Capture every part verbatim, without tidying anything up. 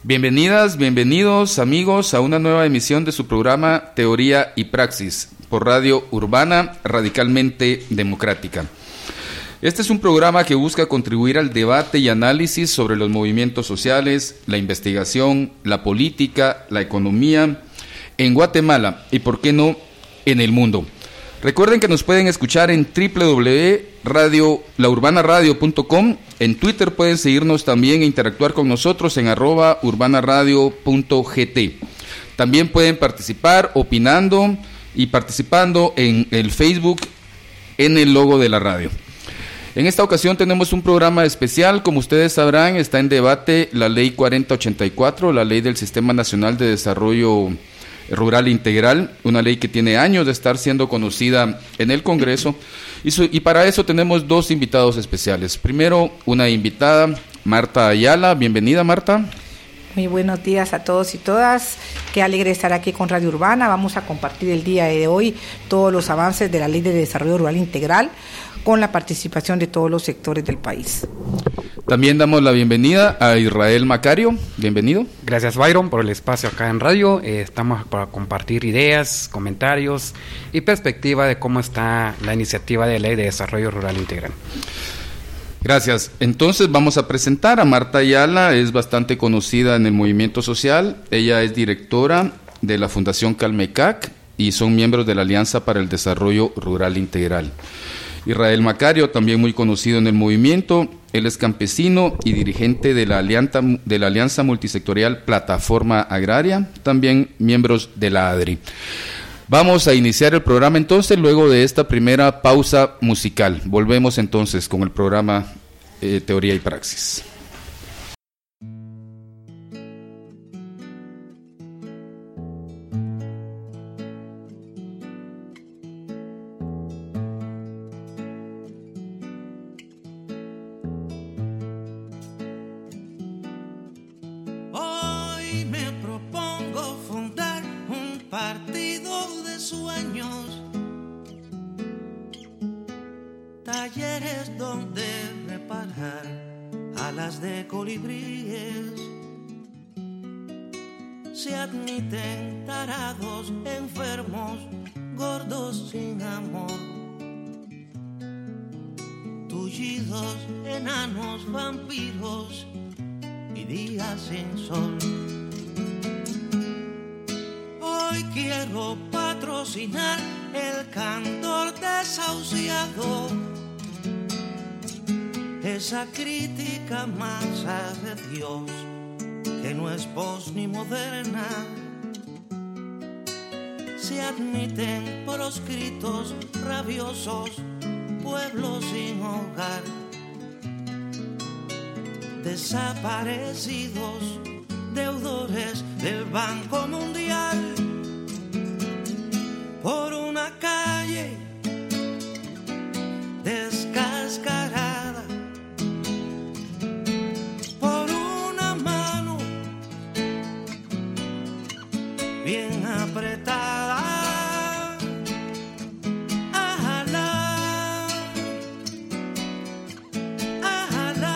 Bienvenidas, bienvenidos amigos a una nueva emisión de su programa Teoría y Praxis por Radio Urbana Radicalmente Democrática. Este es un programa que busca contribuir al debate y análisis sobre los movimientos sociales, la investigación, la política, la economía en Guatemala y, por qué no, en el mundo. Recuerden que nos pueden escuchar en doble u doble u doble u punto radio la urbana radio punto com. En Twitter pueden seguirnos también e interactuar con nosotros en arroba urbanaradio punto gt. También pueden participar opinando y participando en el Facebook en el logo de la radio. En esta ocasión tenemos un programa especial. Como ustedes sabrán, está en debate la Ley cuarenta ochenta y cuatro, la Ley del Sistema Nacional de Desarrollo Rural Integral, una ley que tiene años de estar siendo conocida en el Congreso, y, su, y para eso tenemos dos invitados especiales. Primero, una invitada, Marta Ayala. Bienvenida, Marta. Muy buenos días a todos y todas. Qué alegre estar aquí con Radio Urbana. Vamos a compartir el día de hoy todos los avances de la Ley de Desarrollo Rural Integral con la participación de todos los sectores del país. También damos la bienvenida a Israel Macario. Bienvenido. Gracias, Byron, por el espacio acá en radio. Eh, estamos para compartir ideas, comentarios y perspectiva de cómo está la iniciativa de Ley de Desarrollo Rural Integral. Gracias. Entonces vamos a presentar a Marta Ayala. Es bastante conocida en el movimiento social. Ella es directora de la Fundación Calmecac y son miembros de la Alianza para el Desarrollo Rural Integral. Israel Macario, también muy conocido en el movimiento. Él es campesino y dirigente de la Alianza, de la Alianza Multisectorial Plataforma Agraria, también miembros de la A D R I. Vamos a iniciar el programa entonces, luego de esta primera pausa musical. Volvemos entonces con el programa eh, Teoría y Praxis. Talleres donde reparar alas de colibríes. Se admiten tarados, enfermos, gordos sin amor, tullidos, enanos, vampiros y días sin sol. Hoy quiero patrocinar el candor desahuciado, esa crítica masa de Dios que no es pos ni moderna. Se admiten proscritos, rabiosos, pueblos sin hogar, desaparecidos, deudores del Banco Mundial. Por una calle descascarada, por una mano bien apretada, ala, ala,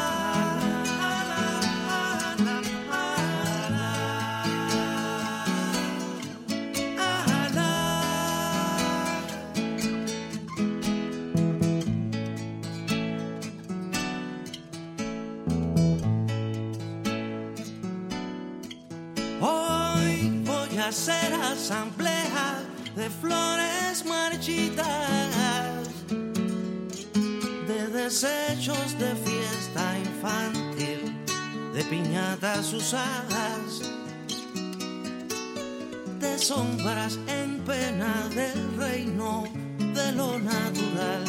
hacer asamblea de flores marchitas, de desechos de fiesta infantil, de piñatas usadas, de sombras en pena del reino de lo natural,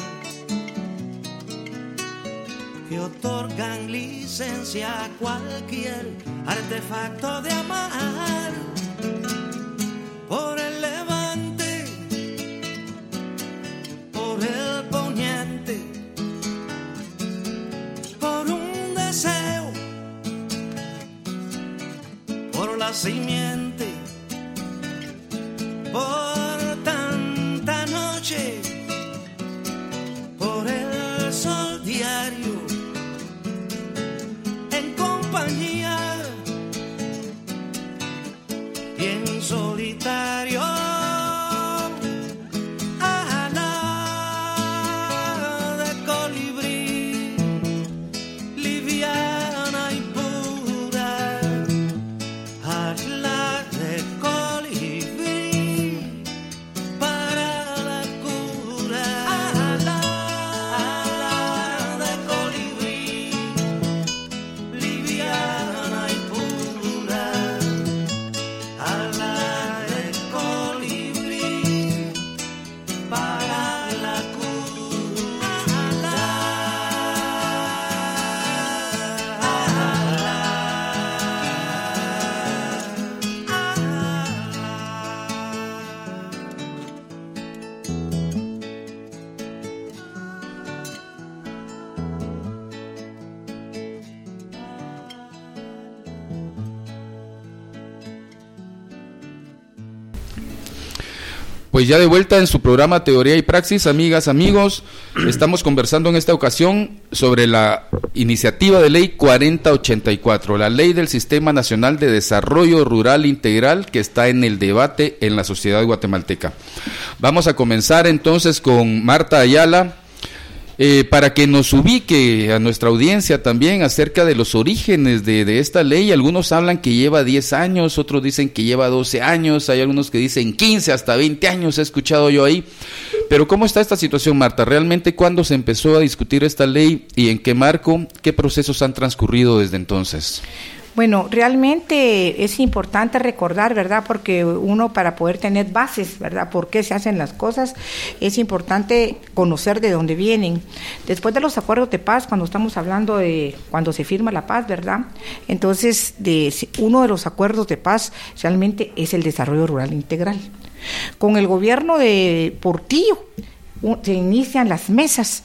que otorgan licencia a cualquier artefacto de amar. Por el levante, por el poniente, por un deseo, por la simiente, por tanta noche, por el sol diario, en compañía Pues ya de vuelta en su programa Teoría y Praxis, amigas, amigos, estamos conversando en esta ocasión sobre la iniciativa de ley cuarenta ochenta y cuatro, la ley del Sistema Nacional de Desarrollo Rural Integral, que está en el debate en la sociedad guatemalteca. Vamos a comenzar entonces con Marta Ayala, Eh, para que nos ubique a nuestra audiencia también acerca de los orígenes de, de esta ley. Algunos hablan que lleva diez años, otros dicen que lleva doce años, hay algunos que dicen quince, hasta veinte años, he escuchado yo ahí. Pero ¿cómo está esta situación, Marta? ¿Realmente cuándo se empezó a discutir esta ley y en qué marco? ¿Qué procesos han transcurrido desde entonces? Bueno, realmente es importante recordar, ¿verdad? Porque uno, para poder tener bases, ¿verdad? ¿Por qué se hacen las cosas? Es importante conocer de dónde vienen. Después de los acuerdos de paz, cuando estamos hablando de cuando se firma la paz, ¿verdad? Entonces, de uno de los acuerdos de paz realmente es el desarrollo rural integral. Con el gobierno de Portillo se inician las mesas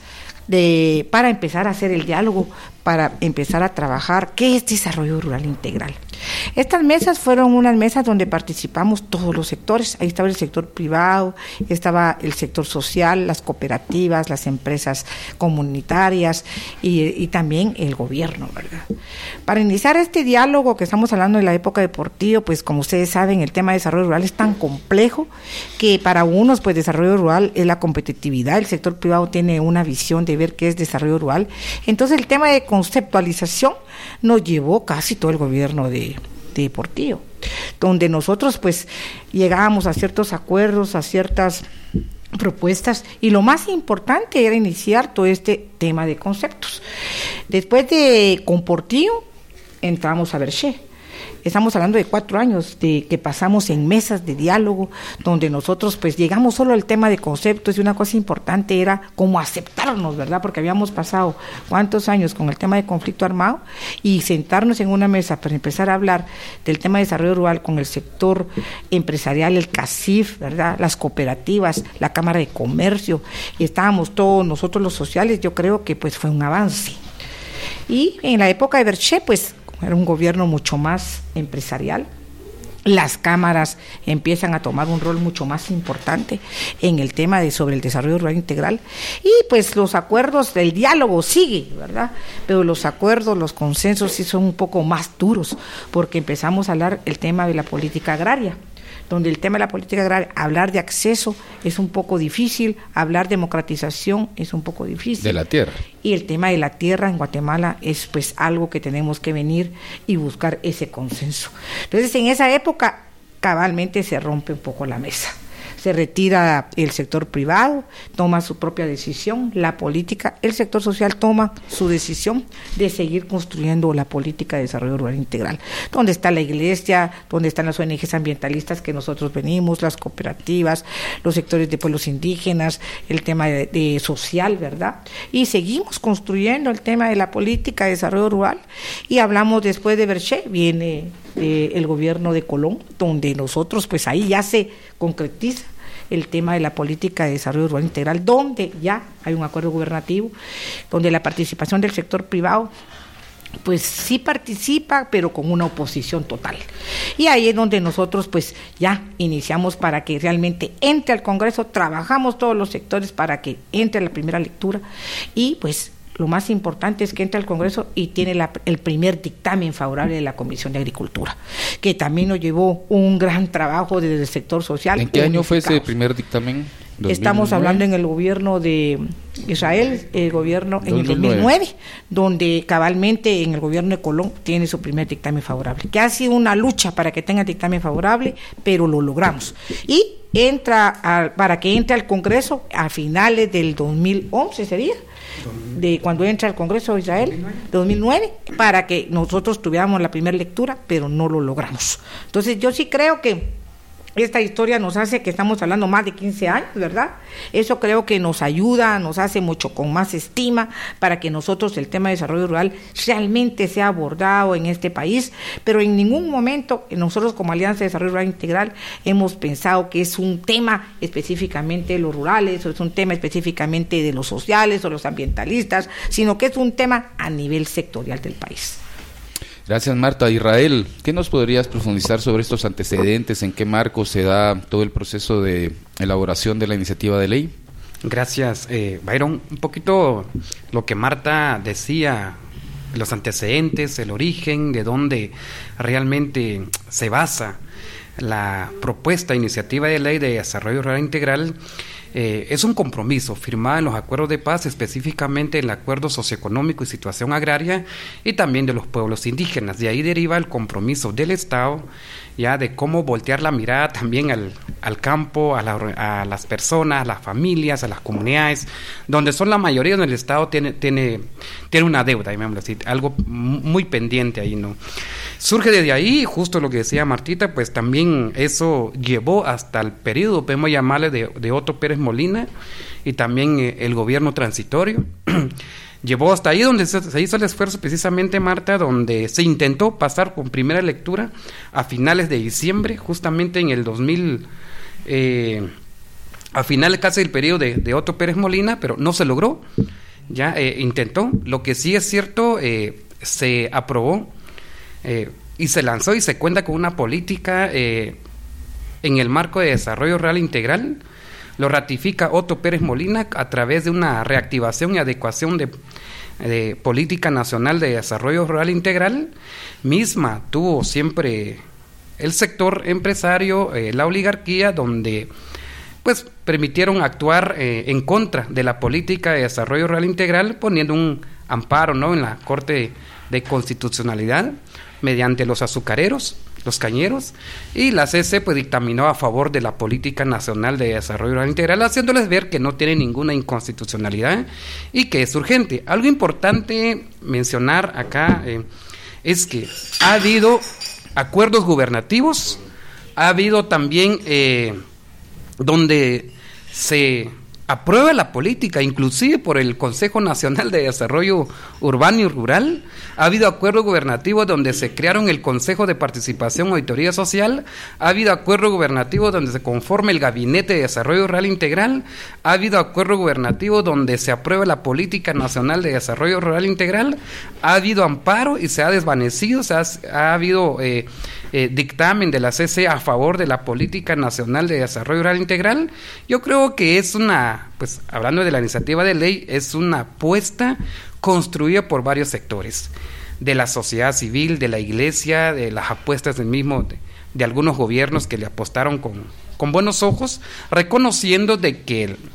de para empezar a hacer el diálogo, para empezar a trabajar qué es desarrollo rural integral. Estas mesas fueron unas mesas donde participamos todos los sectores. Ahí estaba el sector privado, estaba el sector social, las cooperativas, las empresas comunitarias y, y también el gobierno, ¿verdad? Para iniciar este diálogo que estamos hablando de la época de Portillo, pues como ustedes saben, el tema de desarrollo rural es tan complejo que para unos, pues desarrollo rural es la competitividad, el sector privado tiene una visión de ver qué es desarrollo rural. Entonces el tema de conceptualización nos llevó casi todo el gobierno de, de Portillo, donde nosotros pues llegábamos a ciertos acuerdos, a ciertas propuestas, y lo más importante era iniciar todo este tema de conceptos. Después de con Portillo entramos a Berché. Estamos hablando de cuatro años de que pasamos en mesas de diálogo, donde nosotros pues llegamos solo al tema de conceptos, y una cosa importante era cómo aceptarnos, ¿verdad? Porque habíamos pasado cuántos años con el tema de conflicto armado, y sentarnos en una mesa para empezar a hablar del tema de desarrollo rural con el sector empresarial, el CACIF, ¿verdad? Las cooperativas, la Cámara de Comercio, y estábamos todos nosotros los sociales. Yo creo que pues fue un avance. Y en la época de Berché, pues era un gobierno mucho más empresarial. Las cámaras empiezan a tomar un rol mucho más importante en el tema de sobre el desarrollo rural integral, y pues los acuerdos del diálogo sigue, ¿verdad? Pero los acuerdos, los consensos sí son un poco más duros, porque empezamos a hablar el tema de la política agraria, donde el tema de la política agraria, hablar de acceso es un poco difícil, hablar de democratización es un poco difícil. De la tierra. Y el tema de la tierra en Guatemala es pues algo que tenemos que venir y buscar ese consenso. Entonces, en esa época, cabalmente se rompe un poco la mesa. Se retira el sector privado, toma su propia decisión, la política, el sector social toma su decisión de seguir construyendo la política de desarrollo rural integral, donde está la iglesia, donde están las O N Ges ambientalistas que nosotros venimos, las cooperativas, los sectores de pueblos indígenas, el tema de, de social, ¿verdad? Y seguimos construyendo el tema de la política de desarrollo rural, y hablamos después de Berché, viene eh, el gobierno de Colón, donde nosotros pues ahí ya se concretiza el tema de la política de desarrollo rural integral, donde ya hay un acuerdo gubernativo, donde la participación del sector privado pues sí participa, pero con una oposición total. Y ahí es donde nosotros pues ya iniciamos para que realmente entre al Congreso, trabajamos todos los sectores para que entre a la primera lectura, y pues lo más importante es que entra al Congreso y tiene la, el primer dictamen favorable de la Comisión de Agricultura, que también nos llevó un gran trabajo desde el sector social. ¿En qué año fue ese primer dictamen? dos mil nueve. Estamos hablando en el gobierno de Israel, el gobierno en el dos mil nueve, donde cabalmente en el gobierno de Colón tiene su primer dictamen favorable, que ha sido una lucha para que tenga dictamen favorable, pero lo logramos. Y entra a, para que entre al Congreso a finales del dos mil once sería, de cuando entra al Congreso de Israel, dos mil nueve, para que nosotros tuviéramos la primera lectura, pero no lo logramos. Entonces yo sí creo que esta historia nos hace que estamos hablando más de quince años, ¿verdad? Eso creo que nos ayuda, nos hace mucho con más estima para que nosotros el tema de desarrollo rural realmente sea abordado en este país, pero en ningún momento nosotros como Alianza de Desarrollo Rural Integral hemos pensado que es un tema específicamente de los rurales, o es un tema específicamente de los sociales o los ambientalistas, sino que es un tema a nivel sectorial del país. Gracias, Marta. Israel, ¿qué nos podrías profundizar sobre estos antecedentes? ¿En qué marco se da todo el proceso de elaboración de la iniciativa de ley? Gracias, eh, Byron. Un poquito lo que Marta decía, los antecedentes, el origen, de dónde realmente se basa la propuesta iniciativa de ley de desarrollo rural integral. Eh, es un compromiso firmado en los acuerdos de paz, específicamente en el acuerdo socioeconómico y situación agraria, y también de los pueblos indígenas. De ahí deriva el compromiso del Estado, ya de cómo voltear la mirada también al, al campo, a, la, a las personas, a las familias, a las comunidades, donde son la mayoría, donde el Estado tiene, tiene, tiene una deuda, así, algo muy pendiente ahí, ¿no? Surge desde ahí, justo lo que decía Martita, pues también eso llevó hasta el periodo, podemos llamarle, de, de Otto Pérez Molina, y también eh, el gobierno transitorio. Llevó hasta ahí donde se, se hizo el esfuerzo, precisamente, Marta, donde se intentó pasar con primera lectura a finales de diciembre, justamente en el dos mil, eh, a finales casi del periodo de, de Otto Pérez Molina, pero no se logró. Ya eh, intentó. Lo que sí es cierto, eh, se aprobó eh, y se lanzó y se cuenta con una política eh, en el marco de desarrollo rural integral. Lo ratifica Otto Pérez Molina a través de una reactivación y adecuación de, de política nacional de desarrollo rural integral. Misma tuvo siempre el sector empresario, eh, la oligarquía, donde pues permitieron actuar eh, en contra de la política de desarrollo rural integral, poniendo un amparo, ¿no?, en la Corte de Constitucionalidad mediante los azucareros, los cañeros, y la C C pues dictaminó a favor de la Política Nacional de Desarrollo Rural Integral, haciéndoles ver que no tiene ninguna inconstitucionalidad y que es urgente. Algo importante mencionar acá eh, es que ha habido acuerdos gubernativos, ha habido también eh, donde se aprueba la política, inclusive por el Consejo Nacional de Desarrollo Urbano y Rural. Ha habido acuerdos gubernativos donde se crearon el Consejo de Participación y Auditoría Social. Ha habido acuerdos gubernativos donde se conforma el Gabinete de Desarrollo Rural Integral. Ha habido acuerdos gubernativos donde se aprueba la Política Nacional de Desarrollo Rural Integral. Ha habido amparo y se ha desvanecido. Se ha, ha habido eh, eh, dictamen de la C C a favor de la Política Nacional de Desarrollo Rural Integral. Yo creo que es una, pues hablando de la iniciativa de ley, es una apuesta construida por varios sectores, de la sociedad civil, de la iglesia, de las apuestas del mismo, de, de algunos gobiernos que le apostaron con, con buenos ojos, reconociendo de que el,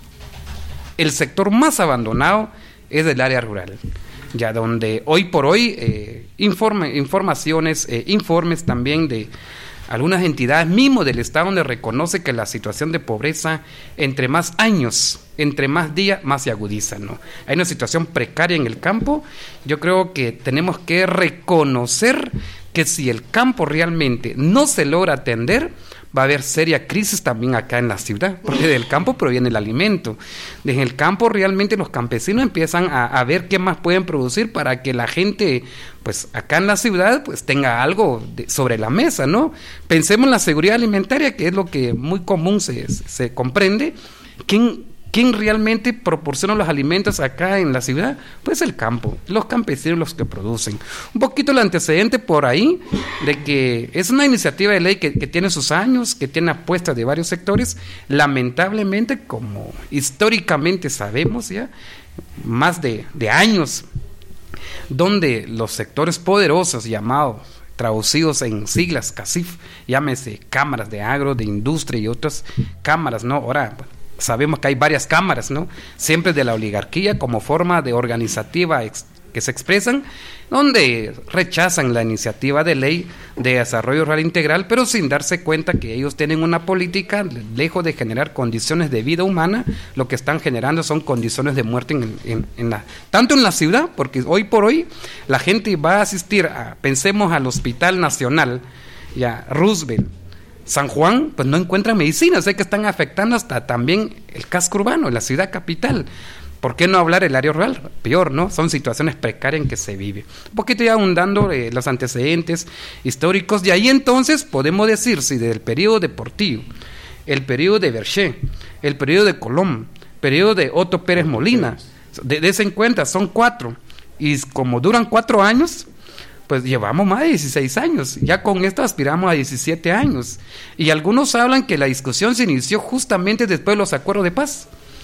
el sector más abandonado es el área rural, ya donde hoy por hoy eh, informe, informaciones, eh, informes también de algunas entidades mismo del Estado donde reconoce que la situación de pobreza entre más años, entre más días, más se agudiza, ¿no? Hay una situación precaria en el campo. Yo creo que tenemos que reconocer que si el campo realmente no se logra atender, va a haber seria crisis también acá en la ciudad, porque del campo proviene el alimento. Desde el campo realmente los campesinos empiezan a, a ver qué más pueden producir para que la gente, pues acá en la ciudad, pues tenga algo de, sobre la mesa, ¿no? Pensemos en la seguridad alimentaria, que es lo que muy común se, se comprende. ¿Quién ¿Quién realmente proporciona los alimentos acá en la ciudad? Pues el campo, los campesinos los que producen. Un poquito el antecedente por ahí de que es una iniciativa de ley que, que tiene sus años, que tiene apuestas de varios sectores. Lamentablemente, como históricamente sabemos ya, más de, de años, donde los sectores poderosos llamados, traducidos en siglas CACIF, llámese cámaras de agro, de industria y otras cámaras, ¿no? Ahora sabemos que hay varias cámaras, ¿no? Siempre de la oligarquía como forma de organizativa ex, que se expresan, donde rechazan la iniciativa de ley de desarrollo rural integral, pero sin darse cuenta que ellos tienen una política, lejos de generar condiciones de vida humana, lo que están generando son condiciones de muerte en, en, en la, tanto en la ciudad, porque hoy por hoy la gente va a asistir a, pensemos al Hospital Nacional, ya Roosevelt, San Juan, pues no encuentran medicina, sé que están afectando hasta también el casco urbano, la ciudad capital. ¿Por qué no hablar del área rural? Peor, ¿no? Son situaciones precarias en que se vive. Un poquito ya ahondando eh, los antecedentes históricos, y ahí entonces podemos decir si del periodo de Portillo, el periodo de Berché, el periodo de Colón, periodo de Otto Pérez Molina, de, de ese en cuenta, son cuatro, y como duran cuatro años, pues llevamos más de dieciséis años, ya con esto aspiramos a diecisiete años, y algunos hablan que la discusión se inició justamente después de los acuerdos de paz.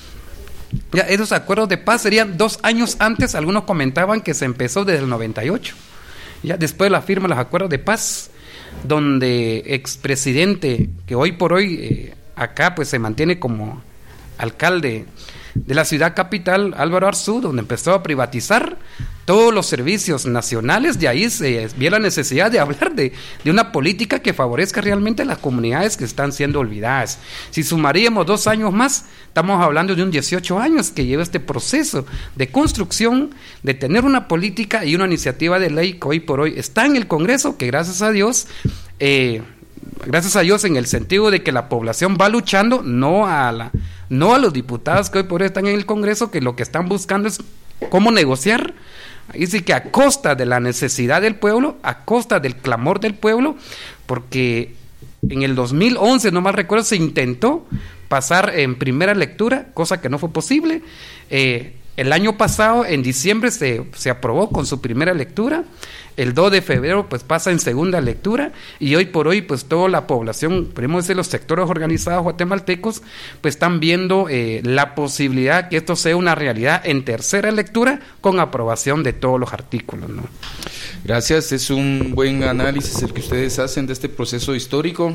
Ya esos acuerdos de paz serían dos años antes, algunos comentaban que se empezó desde el noventa y ocho, ya después de la firma de los acuerdos de paz, donde expresidente, que hoy por hoy eh, acá pues se mantiene como alcalde de la ciudad capital, Álvaro Arzú, donde empezó a privatizar todos los servicios nacionales. De ahí se vio la necesidad de hablar de, de una política que favorezca realmente a las comunidades que están siendo olvidadas. Si sumaríamos dos años más, estamos hablando de un dieciocho años que lleva este proceso de construcción, de tener una política y una iniciativa de ley que hoy por hoy está en el Congreso, que gracias a Dios, eh, gracias a Dios en el sentido de que la población va luchando, no a la no a los diputados que hoy por hoy están en el Congreso, que lo que están buscando es cómo negociar, ahí sí que a costa de la necesidad del pueblo, a costa del clamor del pueblo, porque en el dos mil once, no mal recuerdo, se intentó pasar en primera lectura, cosa que no fue posible. Eh, el año pasado, en diciembre, se, se aprobó con su primera lectura. El dos de febrero pues pasa en segunda lectura, y hoy por hoy pues toda la población, podemos decir los sectores organizados guatemaltecos, pues están viendo eh, la posibilidad que esto sea una realidad en tercera lectura con aprobación de todos los artículos, ¿no? Gracias, es un buen análisis el que ustedes hacen de este proceso histórico.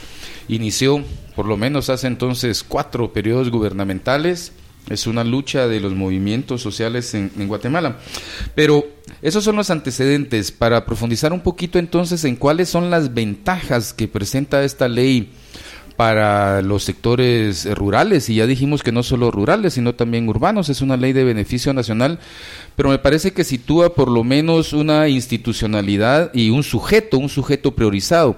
Inició por lo menos hace entonces cuatro periodos gubernamentales. Es una lucha de los movimientos sociales en, en Guatemala. Pero esos son los antecedentes. Para profundizar un poquito entonces en cuáles son las ventajas que presenta esta ley para los sectores rurales, y ya dijimos que no solo rurales, sino también urbanos. Es una ley de beneficio nacional, pero me parece que sitúa por lo menos una institucionalidad y un sujeto, un sujeto priorizado.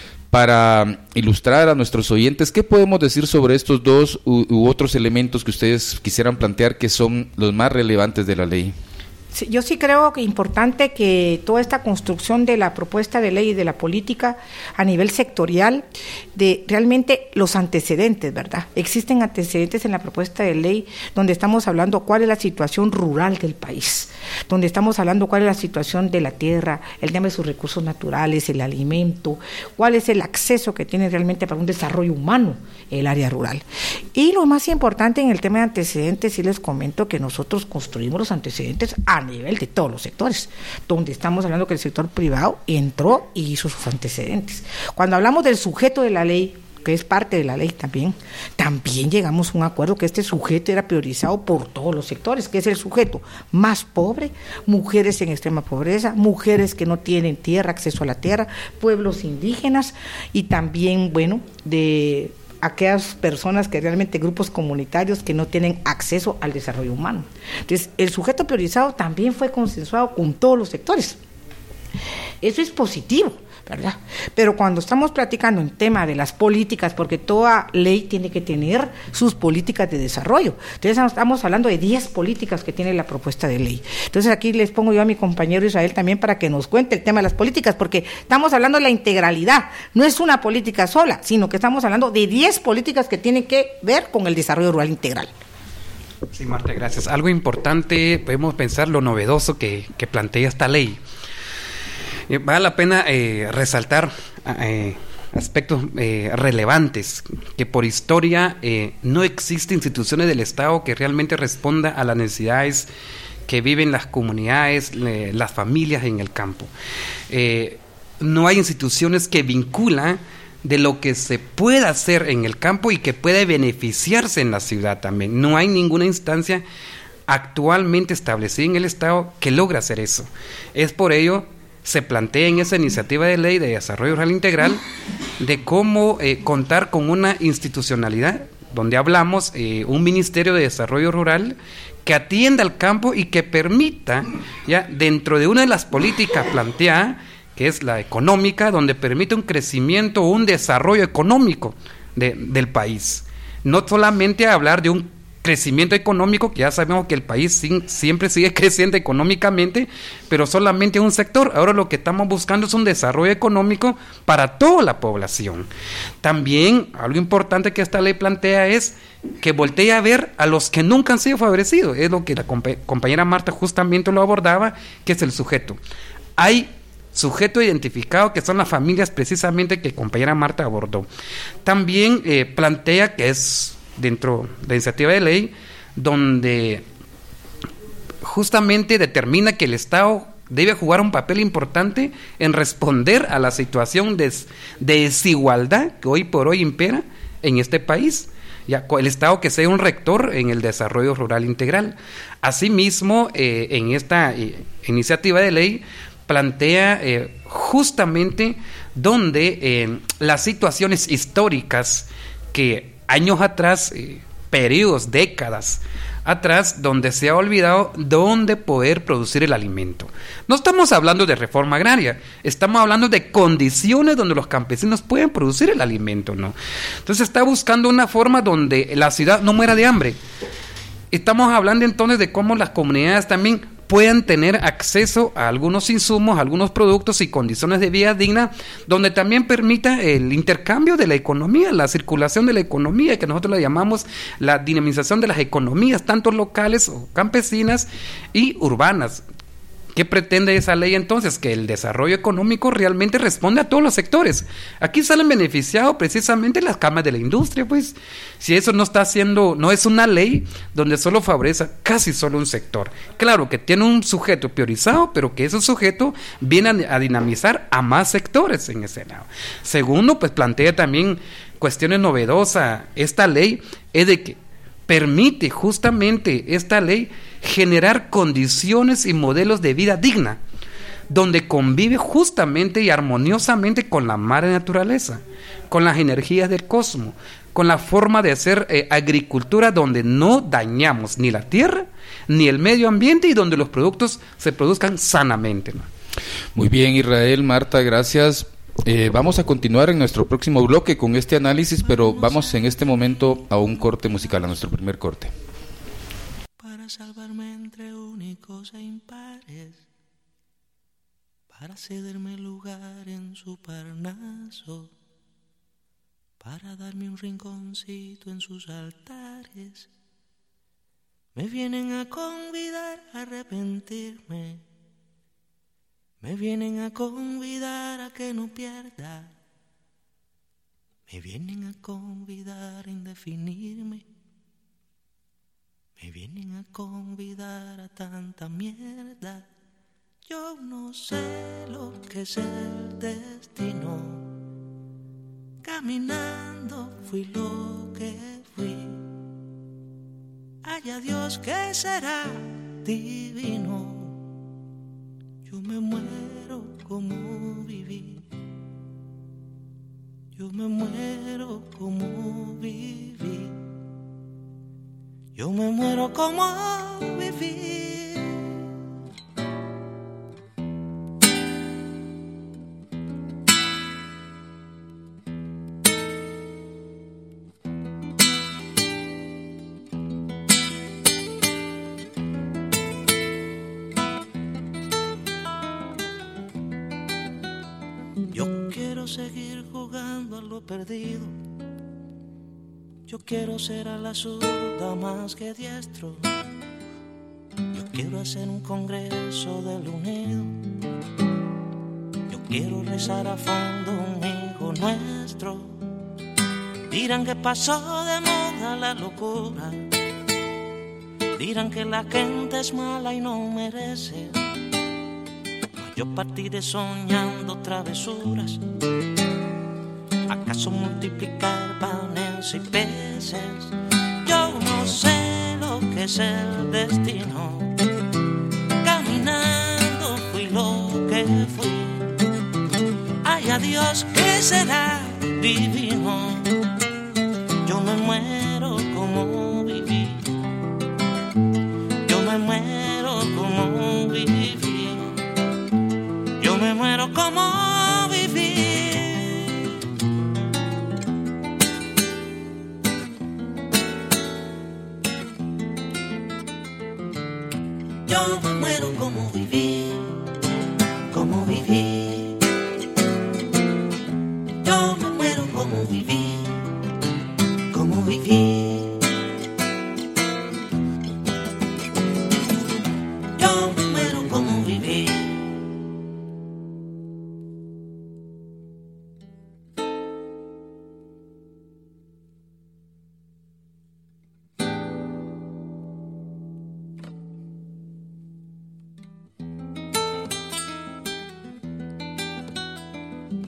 Para ilustrar a nuestros oyentes, ¿qué podemos decir sobre estos dos u, u otros elementos que ustedes quisieran plantear que son los más relevantes de la ley? Sí, yo sí creo que es importante que toda esta construcción de la propuesta de ley y de la política a nivel sectorial, de realmente los antecedentes, ¿verdad? Existen antecedentes en la propuesta de ley donde estamos hablando cuál es la situación rural del país, donde estamos hablando cuál es la situación de la tierra, el tema de sus recursos naturales, el alimento, cuál es el acceso que tiene realmente para un desarrollo humano el área rural. Y lo más importante en el tema de antecedentes, sí les comento que nosotros construimos los antecedentes a nivel de todos los sectores, donde estamos hablando que el sector privado entró y hizo sus antecedentes. Cuando hablamos del sujeto de la ley, que es parte de la ley también, también llegamos a un acuerdo que este sujeto era priorizado por todos los sectores, que es el sujeto más pobre, mujeres en extrema pobreza, mujeres que no tienen tierra, acceso a la tierra, pueblos indígenas, y también, bueno, de aquellas personas que realmente, grupos comunitarios que no tienen acceso al desarrollo humano. Entonces, el sujeto priorizado también fue consensuado con todos los sectores. Eso es positivo, ¿verdad? Pero cuando estamos platicando en tema de las políticas, porque toda ley tiene que tener sus políticas de desarrollo, entonces estamos hablando de diez políticas que tiene la propuesta de ley. Entonces aquí les pongo yo a mi compañero Israel también para que nos cuente el tema de las políticas, porque estamos hablando de la integralidad, no es una política sola, sino que estamos hablando de diez políticas que tienen que ver con el desarrollo rural integral. Sí, Marta, gracias. Algo importante, podemos pensar lo novedoso que, que plantea esta ley. Eh, vale la pena eh, resaltar eh, aspectos eh, relevantes, que por historia eh, no existen instituciones del Estado que realmente responda a las necesidades que viven las comunidades, eh, las familias en el campo. Eh, no hay instituciones que vinculan de lo que se pueda hacer en el campo y que puede beneficiarse en la ciudad también. No hay ninguna instancia actualmente establecida en el Estado que logre hacer eso. Es por ello se plantea en esa iniciativa de ley de desarrollo rural integral de cómo eh, contar con una institucionalidad donde hablamos eh, un Ministerio de Desarrollo Rural que atienda al campo y que permita, ya dentro de una de las políticas planteadas, que es la económica, donde permite un crecimiento o un desarrollo económico de, del país. No solamente hablar de un crecimiento económico, que ya sabemos que el país sin, siempre sigue creciendo económicamente, pero solamente un sector. Ahora lo que estamos buscando es un desarrollo económico para toda la población. También algo importante que esta ley plantea es que voltee a ver a los que nunca han sido favorecidos. Es lo que la compa- compañera Marta justamente lo abordaba, que es el sujeto. Hay sujeto identificado, que son las familias precisamente que compañera Marta abordó. También eh, plantea que es dentro de la iniciativa de ley donde justamente determina que el Estado debe jugar un papel importante en responder a la situación de, de desigualdad que hoy por hoy impera en este país. Ya, el Estado que sea un rector en el desarrollo rural integral. Asimismo, eh, en esta eh, iniciativa de ley plantea eh, justamente donde eh, las situaciones históricas que años atrás, eh, periodos, décadas atrás, donde se ha olvidado dónde poder producir el alimento. No estamos hablando de reforma agraria, estamos hablando de condiciones donde los campesinos pueden producir el alimento, ¿no? Entonces está buscando una forma donde la ciudad no muera de hambre. Estamos hablando entonces de cómo las comunidades también puedan tener acceso a algunos insumos, a algunos productos y condiciones de vida digna, donde también permita el intercambio de la economía, la circulación de la economía, que nosotros la llamamos la dinamización de las economías, tanto locales o campesinas y urbanas. ¿Qué pretende esa ley entonces? Que el desarrollo económico realmente responde a todos los sectores. Aquí salen beneficiados precisamente las cámaras de la industria, pues. Si eso no está haciendo, no es una ley donde solo favorece casi solo un sector. Claro que tiene un sujeto priorizado, pero que ese sujeto viene a, a dinamizar a más sectores en ese lado. Segundo, pues plantea también cuestiones novedosas. Esta ley es de que permite justamente esta ley generar condiciones y modelos de vida digna, donde convive justamente y armoniosamente con la madre naturaleza, con las energías del cosmos, con la forma de hacer eh, agricultura donde no dañamos ni la tierra ni el medio ambiente y donde los productos se produzcan sanamente, ¿no? Muy bien, Israel, Marta, gracias. Eh, vamos a continuar en nuestro próximo bloque con este análisis, pero vamos en este momento a un corte musical, a nuestro primer corte. Para salvarme entre únicos e impares, para cederme lugar en su Parnaso, para darme un rinconcito en sus altares, me vienen a convidar a arrepentirme, me vienen a convidar a que no pierda, me vienen a convidar a indefinirme, me vienen a convidar a tanta mierda. Yo no sé lo que es el destino, caminando fui lo que fui. Haya Dios que será divino. Yo me muero como viví, yo me muero como viví, yo me muero como viví. Seguir jugando a lo perdido. Yo quiero ser a la zurda más que diestro. Yo quiero hacer un congreso del unido. Yo quiero rezar a fondo un hijo nuestro. Dirán que pasó de moda la locura. Dirán que la gente es mala y no merece. Yo partiré soñando travesuras. ¿Acaso multiplicar panes y peces? Yo no sé lo que es el destino. Caminando fui lo que fui. Ay, a Dios que será divino. Yo me muero como viví. Yo me muero como viví. Yo me muero como viví. Yo me muero como viví, como viví. Yo me muero como viví, como viví. Yo me muero como viví.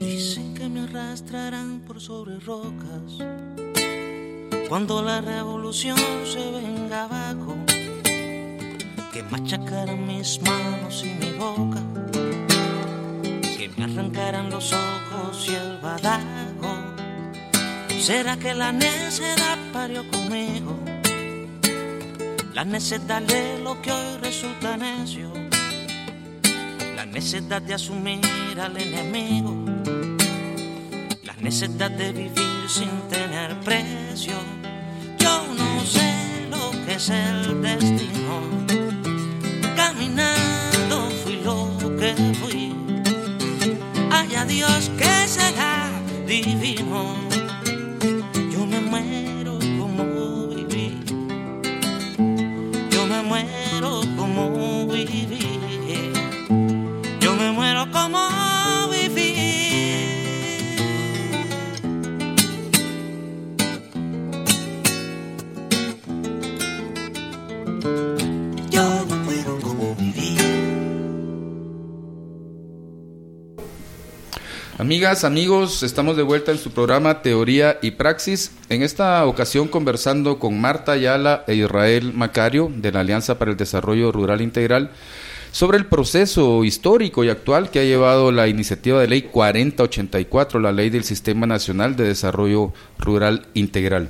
Dicen que me arrastrarán por sobre rocas cuando la revolución se venga abajo, que machacaran mis manos y mi boca, que me arrancaran los ojos y el badajo. ¿Será que la necedad parió conmigo? La necedad de lo que hoy resulta necio, la necedad de asumir al enemigo, la necedad de vivir sin tener precio. Yo no sé lo que es el destino, caminando fui lo que fui. Haya Dios que será divino. Yo me muero como viví, yo me muero como viví, yo me muero como viví. Yo me muero como viví. Amigas, amigos, estamos de vuelta en su programa Teoría y Praxis. En esta ocasión conversando con Marta Ayala e Israel Macario de la Alianza para el Desarrollo Rural Integral sobre el proceso histórico y actual que ha llevado la iniciativa de ley cuarenta ochenta y cuatro, la ley del Sistema Nacional de Desarrollo Rural Integral.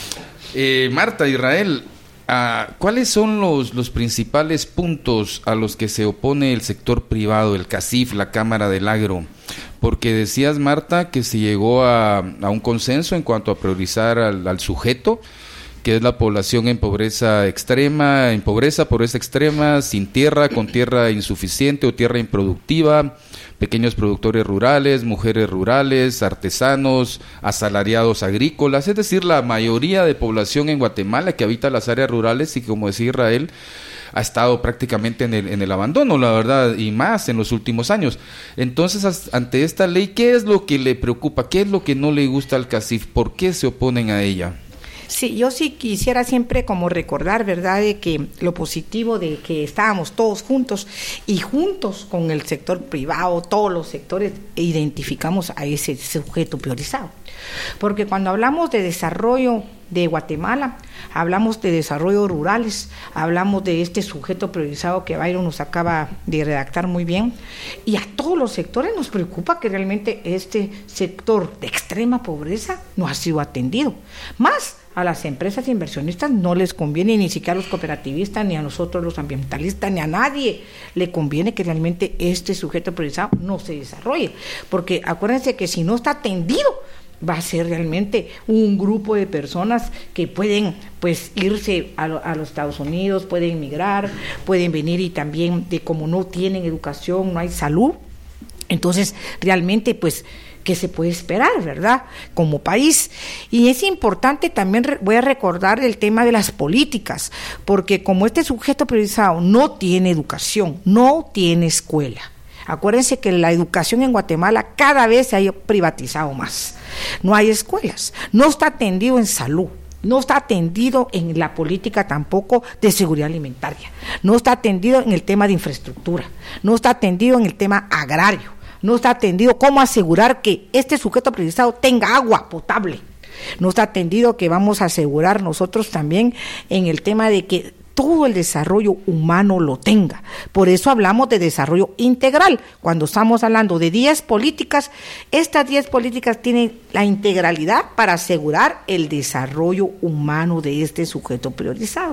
Eh, Marta, Israel, Uh, ¿cuáles son los, los principales puntos a los que se opone el sector privado, el CACIF, la Cámara del Agro? Porque decías, Marta, que se llegó a, a un consenso en cuanto a priorizar al, al sujeto, que es la población en pobreza extrema, en pobreza, pobreza extrema, sin tierra, con tierra insuficiente o tierra improductiva, pequeños productores rurales, mujeres rurales, artesanos, asalariados agrícolas, es decir, la mayoría de población en Guatemala que habita las áreas rurales y, como decía Israel, ha estado prácticamente en el, en el abandono, la verdad, y más en los últimos años. Entonces, ante esta ley, ¿qué es lo que le preocupa? ¿Qué es lo que no le gusta al CACIF? ¿Por qué se oponen a ella? Sí, yo sí quisiera siempre como recordar, ¿verdad?, de que lo positivo de que estábamos todos juntos y juntos con el sector privado, todos los sectores, identificamos a ese sujeto priorizado. Porque cuando hablamos de desarrollo de Guatemala, hablamos de desarrollo rurales, hablamos de este sujeto priorizado que Byron nos acaba de redactar muy bien, y a todos los sectores nos preocupa que realmente este sector de extrema pobreza no ha sido atendido. Más a las empresas inversionistas no les conviene, ni siquiera a los cooperativistas, ni a nosotros los ambientalistas, ni a nadie le conviene que realmente este sujeto priorizado no se desarrolle, porque acuérdense que si no está atendido, va a ser realmente un grupo de personas que pueden pues irse a, lo, a los Estados Unidos, pueden migrar, pueden venir, y también de como no tienen educación, no hay salud, entonces realmente pues ¿qué se puede esperar, verdad?, como país? Y es importante también, re, voy a recordar el tema de las políticas, porque como este sujeto priorizado no tiene educación, no tiene escuela. Acuérdense que la educación en Guatemala cada vez se ha privatizado más. No hay escuelas, no está atendido en salud, no está atendido en la política tampoco de seguridad alimentaria, no está atendido en el tema de infraestructura, no está atendido en el tema agrario, no está atendido cómo asegurar que este sujeto priorizado tenga agua potable, no está atendido que vamos a asegurar nosotros también en el tema de que todo el desarrollo humano lo tenga. Por eso hablamos de desarrollo integral. Cuando estamos hablando de diez políticas, estas diez políticas tienen la integralidad para asegurar el desarrollo humano de este sujeto priorizado.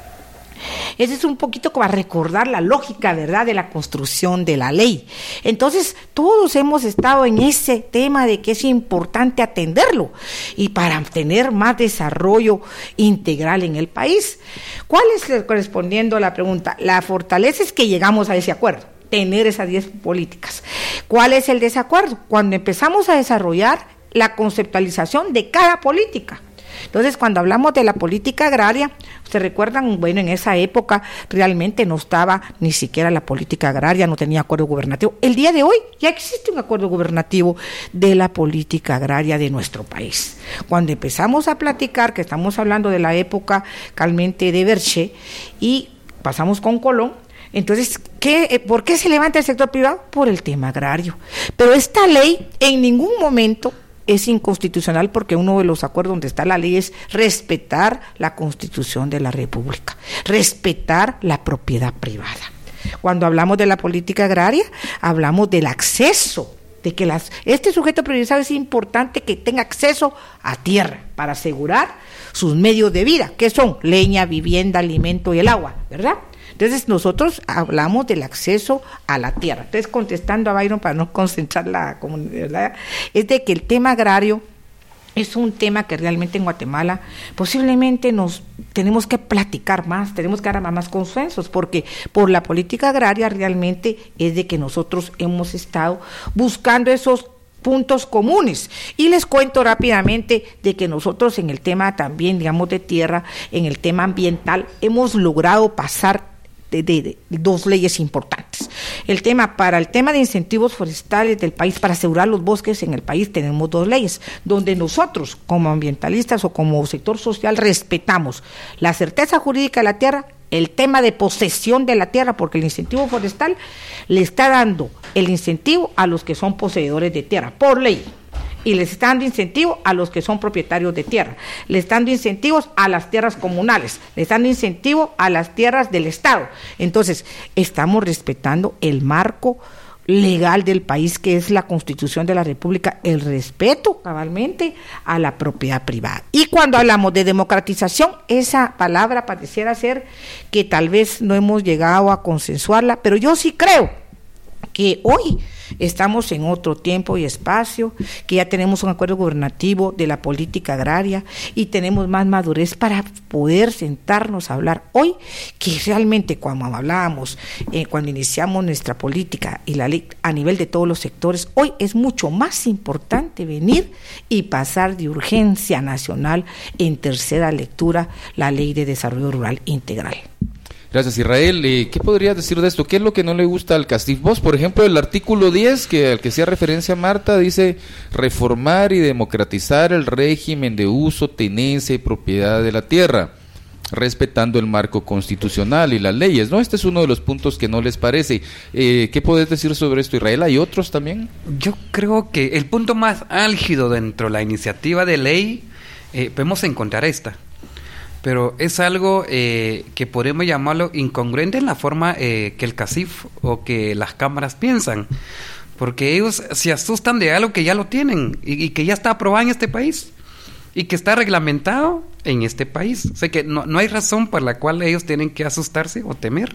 Ese es un poquito como a recordar la lógica, ¿verdad?, de la construcción de la ley. Entonces, todos hemos estado en ese tema de que es importante atenderlo y para tener más desarrollo integral en el país. ¿Cuál es, correspondiendo a la pregunta? La fortaleza es que llegamos a ese acuerdo, tener esas diez políticas. ¿Cuál es el desacuerdo? Cuando empezamos a desarrollar la conceptualización de cada política. Entonces, cuando hablamos de la política agraria, ustedes recuerdan, bueno, en esa época realmente no estaba ni siquiera la política agraria, no tenía acuerdo gubernativo. El día de hoy ya existe un acuerdo gubernativo de la política agraria de nuestro país. Cuando empezamos a platicar, que estamos hablando de la época realmente de Berché, y pasamos con Colón, Entonces, ¿qué, ¿por qué se levanta el sector privado? Por el tema agrario. Pero esta ley en ningún momento es inconstitucional, porque uno de los acuerdos donde está la ley es respetar la Constitución de la República, respetar la propiedad privada. Cuando hablamos de la política agraria, hablamos del acceso, de que las, este sujeto priorizado es importante que tenga acceso a tierra para asegurar sus medios de vida, que son leña, vivienda, alimento y el agua, ¿verdad? Entonces nosotros hablamos del acceso a la tierra. Entonces, contestando a Byron para no concentrar la comunidad, es de que el tema agrario es un tema que realmente en Guatemala posiblemente nos tenemos que platicar más, tenemos que dar más consensos, porque por la política agraria realmente es de que nosotros hemos estado buscando esos puntos comunes. Y les cuento rápidamente de que nosotros en el tema también, digamos, de tierra, en el tema ambiental, hemos logrado pasar De, de, de dos leyes importantes. El tema, para el tema de incentivos forestales del país, para asegurar los bosques en el país, tenemos dos leyes, donde nosotros, como ambientalistas o como sector social, respetamos la certeza jurídica de la tierra, el tema de posesión de la tierra, porque el incentivo forestal le está dando el incentivo a los que son poseedores de tierra, por ley. Y les está dando incentivo a los que son propietarios de tierra, le están dando incentivos a las tierras comunales, le están dando incentivo a las tierras del Estado. Entonces, estamos respetando el marco legal del país, que es la Constitución de la República, el respeto cabalmente a la propiedad privada. Y cuando hablamos de democratización, esa palabra pareciera ser que tal vez no hemos llegado a consensuarla, pero yo sí creo que hoy estamos en otro tiempo y espacio, que ya tenemos un acuerdo gubernativo de la política agraria y tenemos más madurez para poder sentarnos a hablar hoy, que realmente cuando hablábamos, eh, cuando iniciamos nuestra política y la ley a nivel de todos los sectores, hoy es mucho más importante venir y pasar de urgencia nacional en tercera lectura la Ley de Desarrollo Rural Integral. Gracias, Israel. Eh, ¿Qué podrías decir de esto? ¿Qué es lo que no le gusta al CACIF? Vos, por ejemplo, el artículo diez, que al que hacía referencia Marta, dice reformar y democratizar el régimen de uso, tenencia y propiedad de la tierra, respetando el marco constitucional y las leyes, ¿no? Este es uno de los puntos que no les parece. Eh, ¿Qué podés decir sobre esto, Israel? ¿Hay otros también? Yo creo que el punto más álgido dentro de la iniciativa de ley, eh, podemos encontrar esta. Pero es algo eh, que podemos llamarlo incongruente en la forma eh, que el CACIF o que las cámaras piensan, porque ellos se asustan de algo que ya lo tienen y, y que ya está aprobado en este país y que está reglamentado en este país. O sea que no, no hay razón por la cual ellos tienen que asustarse o temer.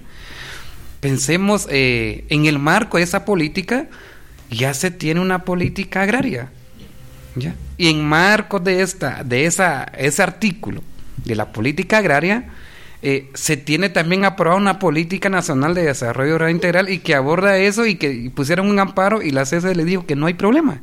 Pensemos eh, en el marco de esa política, ya se tiene una política agraria, ¿ya? Y en marco de esta, de esa, ese artículo de la política agraria, eh, se tiene también aprobada una política nacional de desarrollo rural integral y que aborda eso y que y pusieron un amparo y la C S le dijo que no hay problema,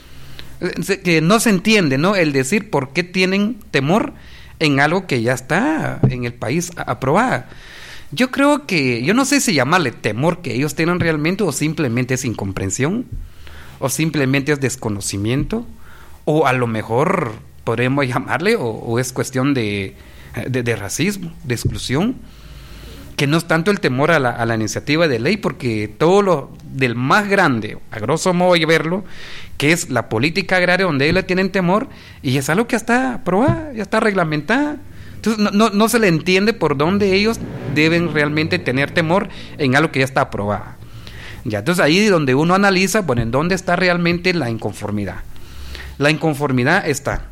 eh, que no se entiende, ¿no? El decir por qué tienen temor en algo que ya está en el país aprobada. Yo creo que, yo no sé si llamarle temor que ellos tienen realmente, o simplemente es incomprensión, o simplemente es desconocimiento, o a lo mejor podemos llamarle, o, o es cuestión de, de, de racismo, de exclusión, que no es tanto el temor a la, a la iniciativa de ley, porque todo lo del más grande, a grosso modo hay que verlo, que es la política agraria, donde ellos le tienen temor, y es algo que ya está aprobada, ya está reglamentada. Entonces no, no, no se le entiende por dónde ellos deben realmente tener temor en algo que ya está aprobado. Ya, entonces ahí es donde uno analiza, bueno, en dónde está realmente la inconformidad. La inconformidad está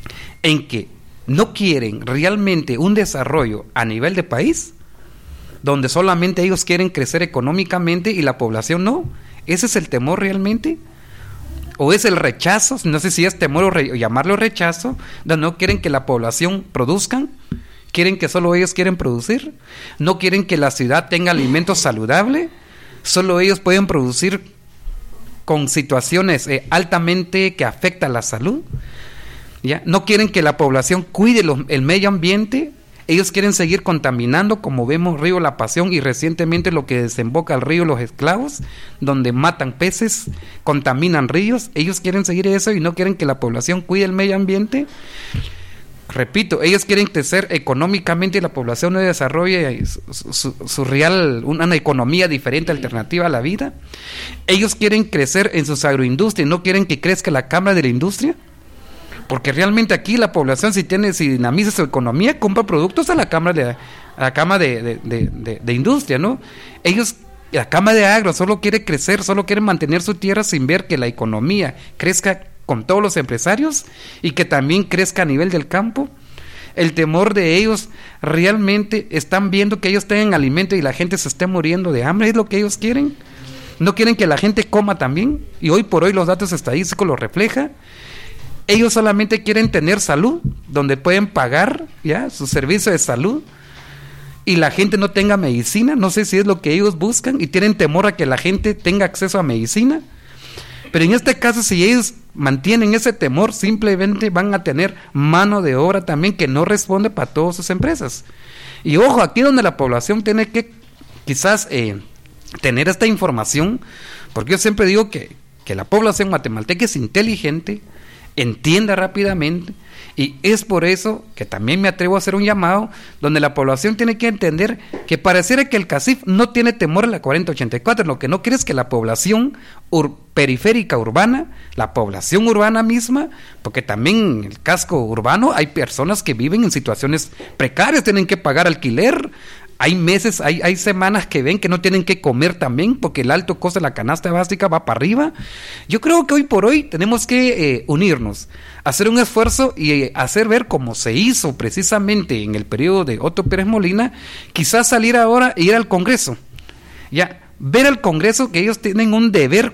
en que no quieren realmente un desarrollo a nivel de país, donde solamente ellos quieren crecer económicamente y la población no. ¿Ese es el temor realmente? ¿O es el rechazo? No sé si es temor o, re- o llamarlo rechazo, donde no quieren que la población produzcan, quieren que solo ellos quieren producir, no quieren que la ciudad tenga alimentos saludables, solo ellos pueden producir con situaciones eh, altamente que afectan la salud. ¿Ya? No quieren que la población cuide los, el medio ambiente, ellos quieren seguir contaminando, como vemos Río La Pasión y recientemente lo que desemboca al río Los Esclavos, donde matan peces, contaminan ríos. Ellos quieren seguir eso y no quieren que la población cuide el medio ambiente. repito, ellos quieren crecer económicamente y la población no desarrolle su, su, su real, una economía diferente, alternativa a la vida. Ellos quieren crecer en sus agroindustrias, no quieren que crezca la cámara de la industria, porque realmente aquí la población, si tiene, si dinamiza su economía, compra productos a la cámara de, a la cámara de, de, de, de, de industria, ¿no? Ellos, la cámara de agro solo quiere crecer, solo quiere mantener su tierra sin ver que la economía crezca con todos los empresarios y que también crezca a nivel del campo. El temor de ellos, realmente están viendo que ellos tengan alimento y la gente se esté muriendo de hambre, es lo que ellos quieren. No quieren que la gente coma también, y hoy por hoy los datos estadísticos lo reflejan. Ellos solamente quieren tener salud, donde pueden pagar ya su servicio de salud, y la gente no tenga medicina. No sé si es lo que ellos buscan, y tienen temor a que la gente tenga acceso a medicina. Pero en este caso, si ellos mantienen ese temor, simplemente van a tener mano de obra también que no responde para todas sus empresas. Y ojo, aquí donde la población tiene que quizás eh, tener esta información, porque yo siempre digo que, que la población guatemalteca es inteligente, entienda rápidamente, y es por eso que también me atrevo a hacer un llamado donde la población tiene que entender que pareciera que el CACIF no tiene temor a la cuarenta ochenta y cuatro, lo que no quiere es que la población ur- periférica urbana, la población urbana misma, porque también en el casco urbano hay personas que viven en situaciones precarias, tienen que pagar alquiler. Hay meses, hay, hay semanas que ven que no tienen que comer también porque el alto costo de la canasta básica va para arriba. Yo creo que hoy por hoy tenemos que eh, unirnos, hacer un esfuerzo y eh, hacer ver como se hizo precisamente en el periodo de Otto Pérez Molina, quizás salir ahora e ir al Congreso. Ya, ver al Congreso que ellos tienen un deber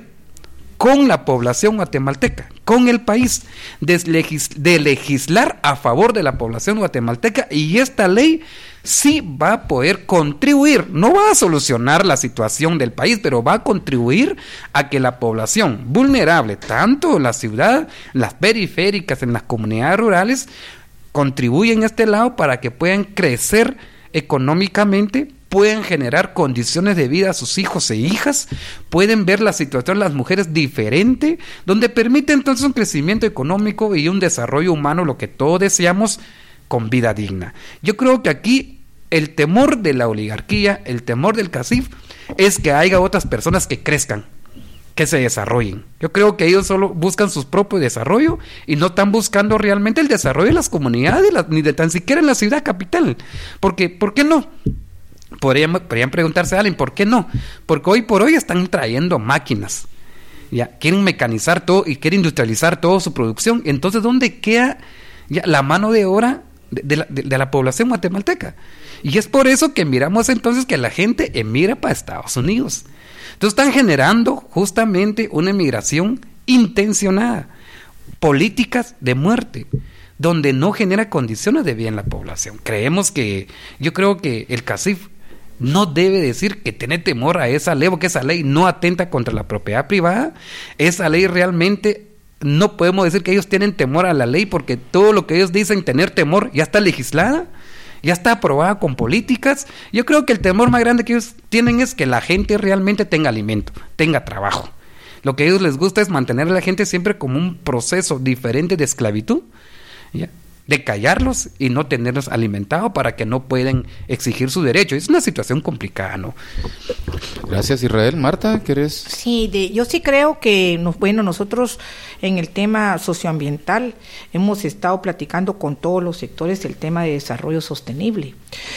con la población guatemalteca, con el país, de, legis, de legislar a favor de la población guatemalteca, y esta ley sí va a poder contribuir, no va a solucionar la situación del país, pero va a contribuir a que la población vulnerable, tanto en la ciudad, las periféricas, en las comunidades rurales, contribuya en este lado para que puedan crecer económicamente, pueden generar condiciones de vida a sus hijos e hijas, pueden ver la situación de las mujeres diferente, donde permite entonces un crecimiento económico y un desarrollo humano, lo que todos deseamos, con vida digna. Yo creo que aquí el temor de la oligarquía, el temor del CACIF, es que haya otras personas que crezcan, que se desarrollen. Yo creo que ellos solo buscan su propio desarrollo y no están buscando realmente el desarrollo de las comunidades, ni de tan siquiera en la ciudad capital. Porque, ¿por qué no? Podrían, podrían preguntarse a alguien, ¿por qué no? Porque hoy por hoy están trayendo máquinas, ya quieren mecanizar todo y quieren industrializar toda su producción. Entonces, ¿dónde queda ya la mano de obra de, de, la, de, de la población guatemalteca? Y es por eso que miramos entonces que la gente emigra para Estados Unidos. Entonces están generando justamente una emigración intencionada, políticas de muerte, donde no genera condiciones de vida en la población. Creemos que, yo creo que el CACIF no debe decir que tiene temor a esa ley, porque esa ley no atenta contra la propiedad privada. Esa ley realmente no podemos decir que ellos tienen temor a la ley, porque todo lo que ellos dicen tener temor ya está legislada, ya está aprobada con políticas. Yo creo que el temor más grande que ellos tienen es que la gente realmente tenga alimento, tenga trabajo. Lo que a ellos les gusta es mantener a la gente siempre como un proceso diferente de esclavitud, ¿ya? De callarlos y no tenerlos alimentados para que no puedan exigir su derecho. Es una situación complicada, ¿no? Gracias, Israel. Marta, ¿querés? Sí, de, yo sí creo que, nos, bueno, nosotros en el tema socioambiental hemos estado platicando con todos los sectores el tema de desarrollo sostenible.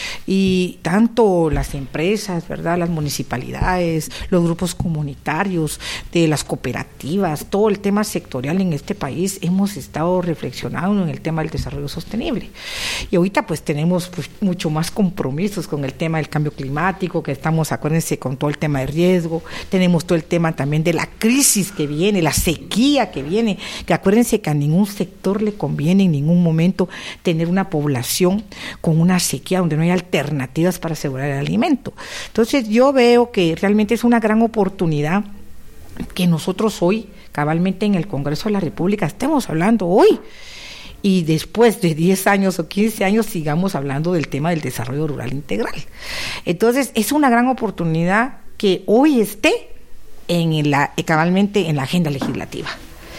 Y tanto las empresas, ¿verdad?, las municipalidades, los grupos comunitarios, de las cooperativas, todo el tema sectorial en este país, hemos estado reflexionando en el tema del desarrollo sostenible. Y ahorita pues tenemos pues mucho más compromisos con el tema del cambio climático, que estamos, acuérdense, con todo el tema de riesgo, tenemos todo el tema también de la crisis que viene, la sequía que viene, que acuérdense que a ningún sector le conviene en ningún momento tener una población con una sequía donde no hay alternativas para asegurar el alimento. Entonces yo veo que realmente es una gran oportunidad que nosotros hoy, cabalmente en el Congreso de la República, estemos hablando hoy, y después de diez años o quince años sigamos hablando del tema del desarrollo rural integral. Entonces es una gran oportunidad que hoy esté en la, cabalmente en la agenda legislativa.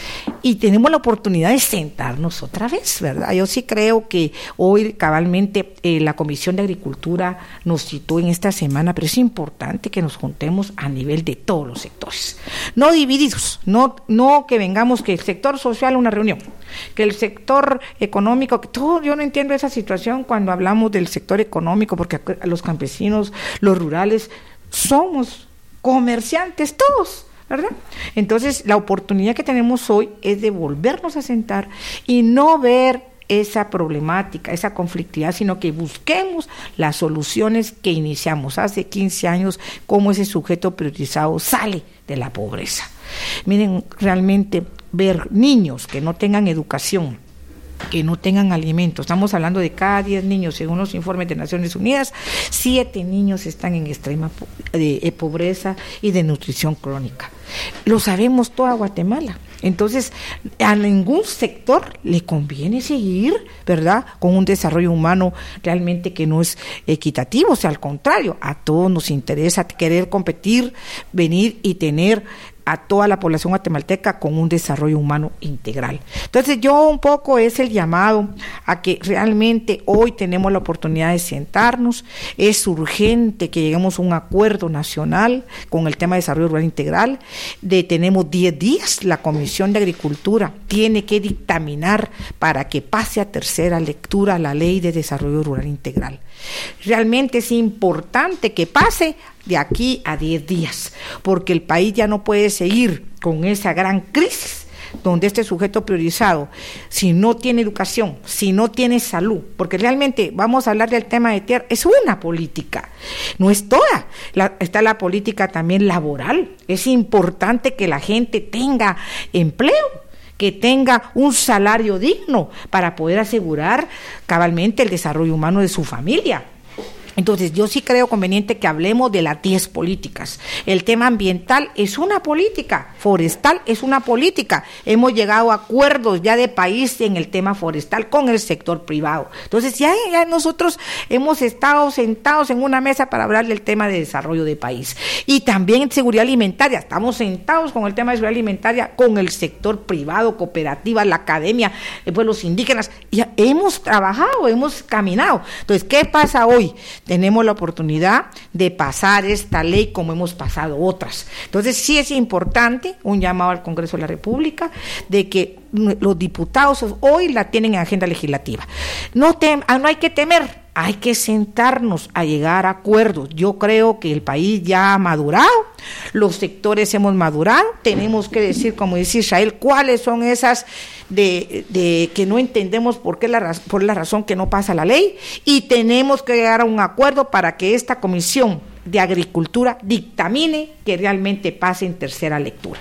y tenemos la oportunidad de sentarnos otra vez, ¿verdad? Yo sí creo que hoy cabalmente eh, la Comisión de Agricultura nos citó en esta semana, pero es importante que nos juntemos a nivel de todos los sectores, no divididos, no, no que vengamos que el sector social una reunión, que el sector económico, que todo, yo no entiendo esa situación cuando hablamos del sector económico, porque los campesinos, los rurales, somos comerciantes todos, ¿verdad? Entonces, la oportunidad que tenemos hoy es de volvernos a sentar y no ver esa problemática, esa conflictividad, sino que busquemos las soluciones que iniciamos hace quince años, cómo ese sujeto priorizado sale de la pobreza. Miren, realmente ver niños que no tengan educación, que no tengan alimentos, estamos hablando de cada diez niños, según los informes de Naciones Unidas, siete niños están en extrema po- de, de pobreza y de nutrición crónica. Lo sabemos toda Guatemala. Entonces, a ningún sector le conviene seguir, ¿verdad?, con un desarrollo humano realmente que no es equitativo, o sea, al contrario, a todos nos interesa querer competir, venir y tener a toda la población guatemalteca con un desarrollo humano integral. Entonces, yo un poco es el llamado a que realmente hoy tenemos la oportunidad de sentarnos, es urgente que lleguemos a un acuerdo nacional con el tema de desarrollo rural integral, de tenemos diez días, la Comisión de Agricultura tiene que dictaminar para que pase a tercera lectura la Ley de Desarrollo Rural Integral. Realmente es importante que pase de aquí a diez días, porque el país ya no puede seguir con esa gran crisis donde este sujeto priorizado, si no tiene educación, si no tiene salud, porque realmente vamos a hablar del tema de tierra, es una política, no es toda, la, está la política también laboral, es importante que la gente tenga empleo, que tenga un salario digno para poder asegurar cabalmente el desarrollo humano de su familia. Entonces, yo sí creo conveniente que hablemos de las diez políticas. El tema ambiental es una política, forestal es una política. Hemos llegado a acuerdos ya de país en el tema forestal con el sector privado. Entonces, ya, ya nosotros hemos estado sentados en una mesa para hablar del tema de desarrollo de país. Y también seguridad alimentaria. Estamos sentados con el tema de seguridad alimentaria con el sector privado, cooperativas, la academia, pues los indígenas. Ya hemos trabajado, hemos caminado. Entonces, ¿qué pasa hoy? Tenemos la oportunidad de pasar esta ley como hemos pasado otras. Entonces, sí es importante un llamado al Congreso de la República de que los diputados hoy la tienen en agenda legislativa. No, tem- no hay que temer, hay que sentarnos a llegar a acuerdos. Yo creo que el país ya ha madurado, los sectores hemos madurado, tenemos que decir, como dice Israel, cuáles son esas de, de que no entendemos por qué la, por la razón que no pasa la ley, y tenemos que llegar a un acuerdo para que esta Comisión de Agricultura dictamine que realmente pase en tercera lectura.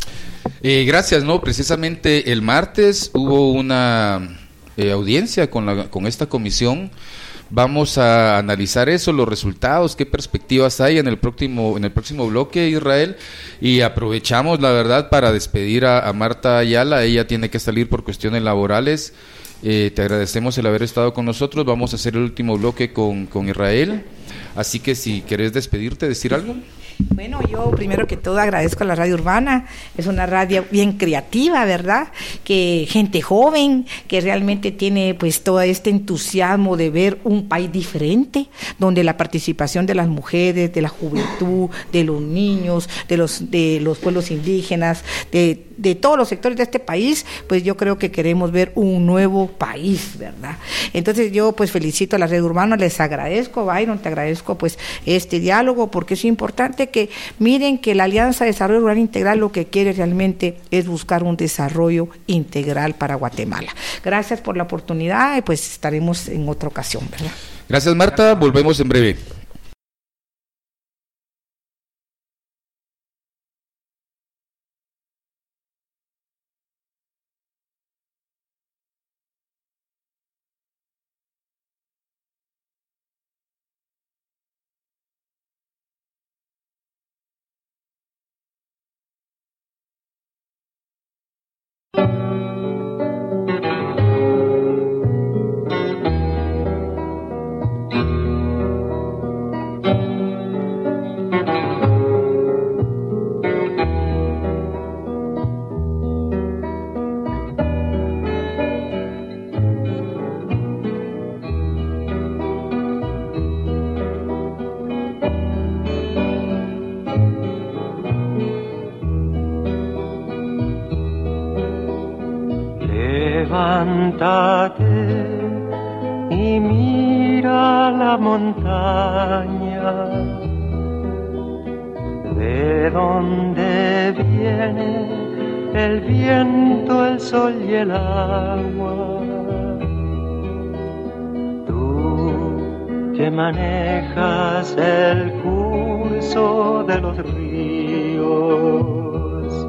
Eh, gracias, no, precisamente el martes hubo una eh, audiencia con, la, con esta comisión. Vamos a analizar eso, los resultados, qué perspectivas hay en el próximo, en el próximo bloque, Israel, y aprovechamos, la verdad, para despedir a, a Marta Ayala. Ella tiene que salir por cuestiones laborales. Eh, te agradecemos el haber estado con nosotros. Vamos a hacer el último bloque con, con Israel. Así que si querés despedirte, decir algo. Bueno, yo primero que todo agradezco a la Radio Urbana, es una radio bien creativa, ¿verdad? Que gente joven, que realmente tiene pues todo este entusiasmo de ver un país diferente, donde la participación de las mujeres, de la juventud, de los niños, de los de los pueblos indígenas, de, de todos los sectores de este país, pues yo creo que queremos ver un nuevo país, ¿verdad? Entonces yo pues felicito a la Radio Urbana, les agradezco, Byron, te agradezco pues este diálogo, porque es importante que miren que la Alianza de Desarrollo Rural Integral lo que quiere realmente es buscar un desarrollo integral para Guatemala. Gracias por la oportunidad y pues estaremos en otra ocasión, ¿verdad? Gracias, Marta, volvemos en breve. Levántate y mira la montaña, de donde viene el viento, el sol y el agua. Tú que manejas el curso de los ríos,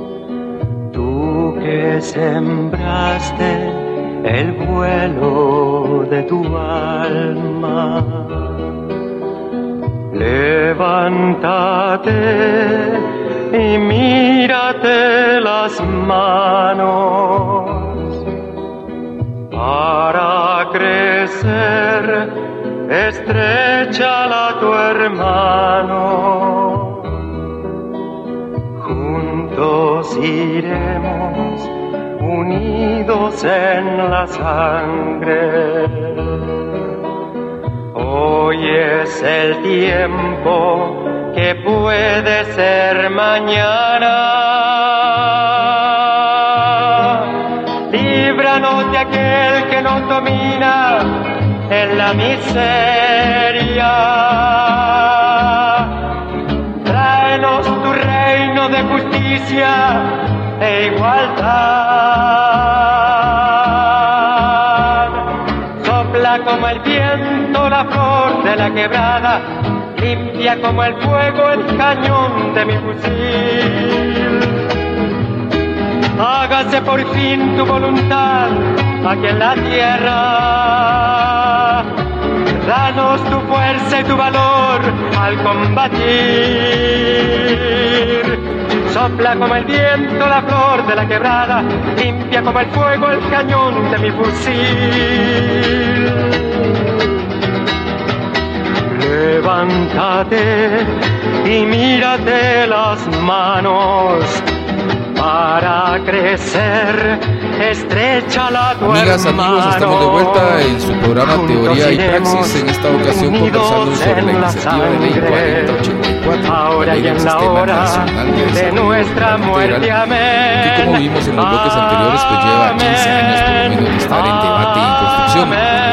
tú que sembraste el vuelo de tu alma, levántate y mírate las manos para crecer, estréchala a tu hermano. Juntos iremos unidos en la sangre. Hoy es el tiempo que puede ser mañana. Líbranos de aquel que nos domina en la miseria. Tráenos tu reino de justicia e igualdad. Sopla como el viento la flor de la quebrada, limpia como el fuego el cañón de mi fusil. Hágase por fin tu voluntad aquí en la tierra. Danos tu fuerza y tu valor al combatir. Sopla como el viento la flor de la quebrada, limpia como el fuego el cañón de mi fusil. Levántate y mírate las manos para crecer, estréchala a tu Amigas, hermano. amigos, estamos de vuelta en su programa Juntos Teoría y iremos Praxis, en esta ocasión conversando sobre la iniciativa de ley cuarenta ochenta y cuatro, ahora la ley y del en la Sistema hora Nacional de de Desarrollo nuestra Rural muerte, Integral, amén. que como vimos en los bloques anteriores, pues lleva quince años por lo menos de estar en debate y en construcción.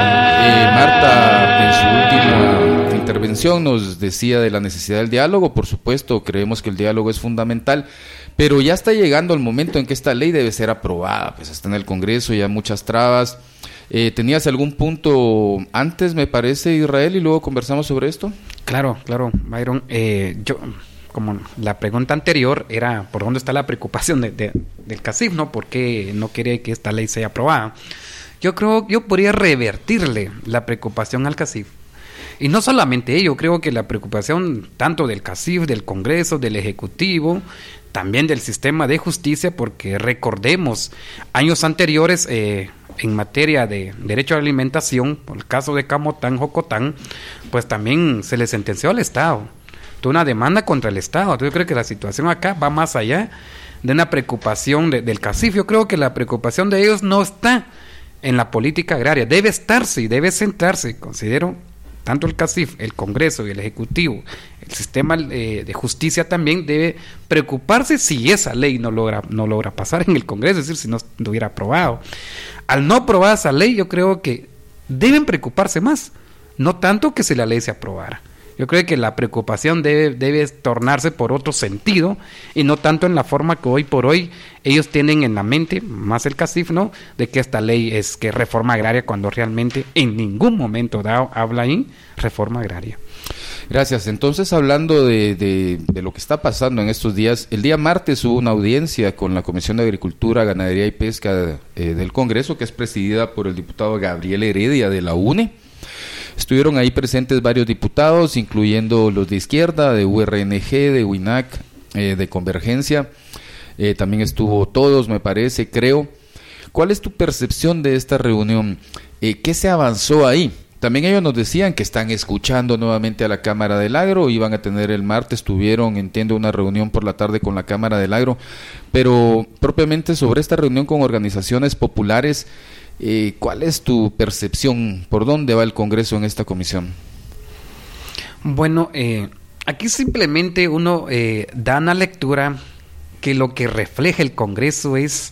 Eh, Marta, en su última intervención nos decía de la necesidad del diálogo. Por supuesto, creemos que el diálogo es fundamental, pero ya está llegando el momento en que esta ley debe ser aprobada, pues está en el Congreso, ya muchas trabas. Eh, ¿Tenías algún punto antes, me parece, Israel, y luego conversamos sobre esto? Claro, claro, Byron. Eh, yo, como la pregunta anterior era por dónde está la preocupación de, de, del CACIF, ¿no? ¿Por qué no quiere que esta ley sea aprobada? Yo creo que yo podría revertirle la preocupación al CACIF. Y no solamente ello, creo que la preocupación tanto del CACIF, del Congreso, del Ejecutivo, también del sistema de justicia, porque recordemos, años anteriores, eh, en materia de derecho a la alimentación, por el caso de Camotán, Jocotán, pues también se le sentenció al Estado. Tuvo una demanda contra el Estado. Entonces yo creo que la situación acá va más allá de una preocupación de, del CACIF. Yo creo que la preocupación de ellos no está en la política agraria. Debe estarse y debe sentarse, considero, tanto el CACIF, el Congreso y el Ejecutivo, el sistema eh, de justicia también debe preocuparse si esa ley no logra, no logra pasar en el Congreso, es decir, si no estuviera aprobado. Al no aprobar esa ley, yo creo que deben preocuparse más, no tanto que si la ley se aprobara. Yo creo que la preocupación debe, debe tornarse por otro sentido y no tanto en la forma que hoy por hoy ellos tienen en la mente, más el CACIF, ¿no?, de que esta ley es que reforma agraria, cuando realmente en ningún momento dado habla ahí reforma agraria. Gracias. Entonces, hablando de, de, de lo que está pasando en estos días, el día martes hubo una audiencia con la Comisión de Agricultura, Ganadería y Pesca eh, del Congreso, que es presidida por el diputado Gabriel Heredia de la U N E. Estuvieron ahí presentes varios diputados, incluyendo los de izquierda, de U R N G, de U I N A C, eh, de Convergencia. Eh, también estuvo Todos, me parece, creo. ¿Cuál es tu percepción de esta reunión? Eh, ¿Qué se avanzó ahí? También ellos nos decían que están escuchando nuevamente a la Cámara del Agro, iban a tener el martes, tuvieron, entiendo, una reunión por la tarde con la Cámara del Agro, pero propiamente sobre esta reunión con organizaciones populares, Eh, ¿cuál es tu percepción? ¿Por dónde va el Congreso en esta comisión? Bueno, eh, aquí simplemente uno eh, da una lectura que lo que refleja el Congreso es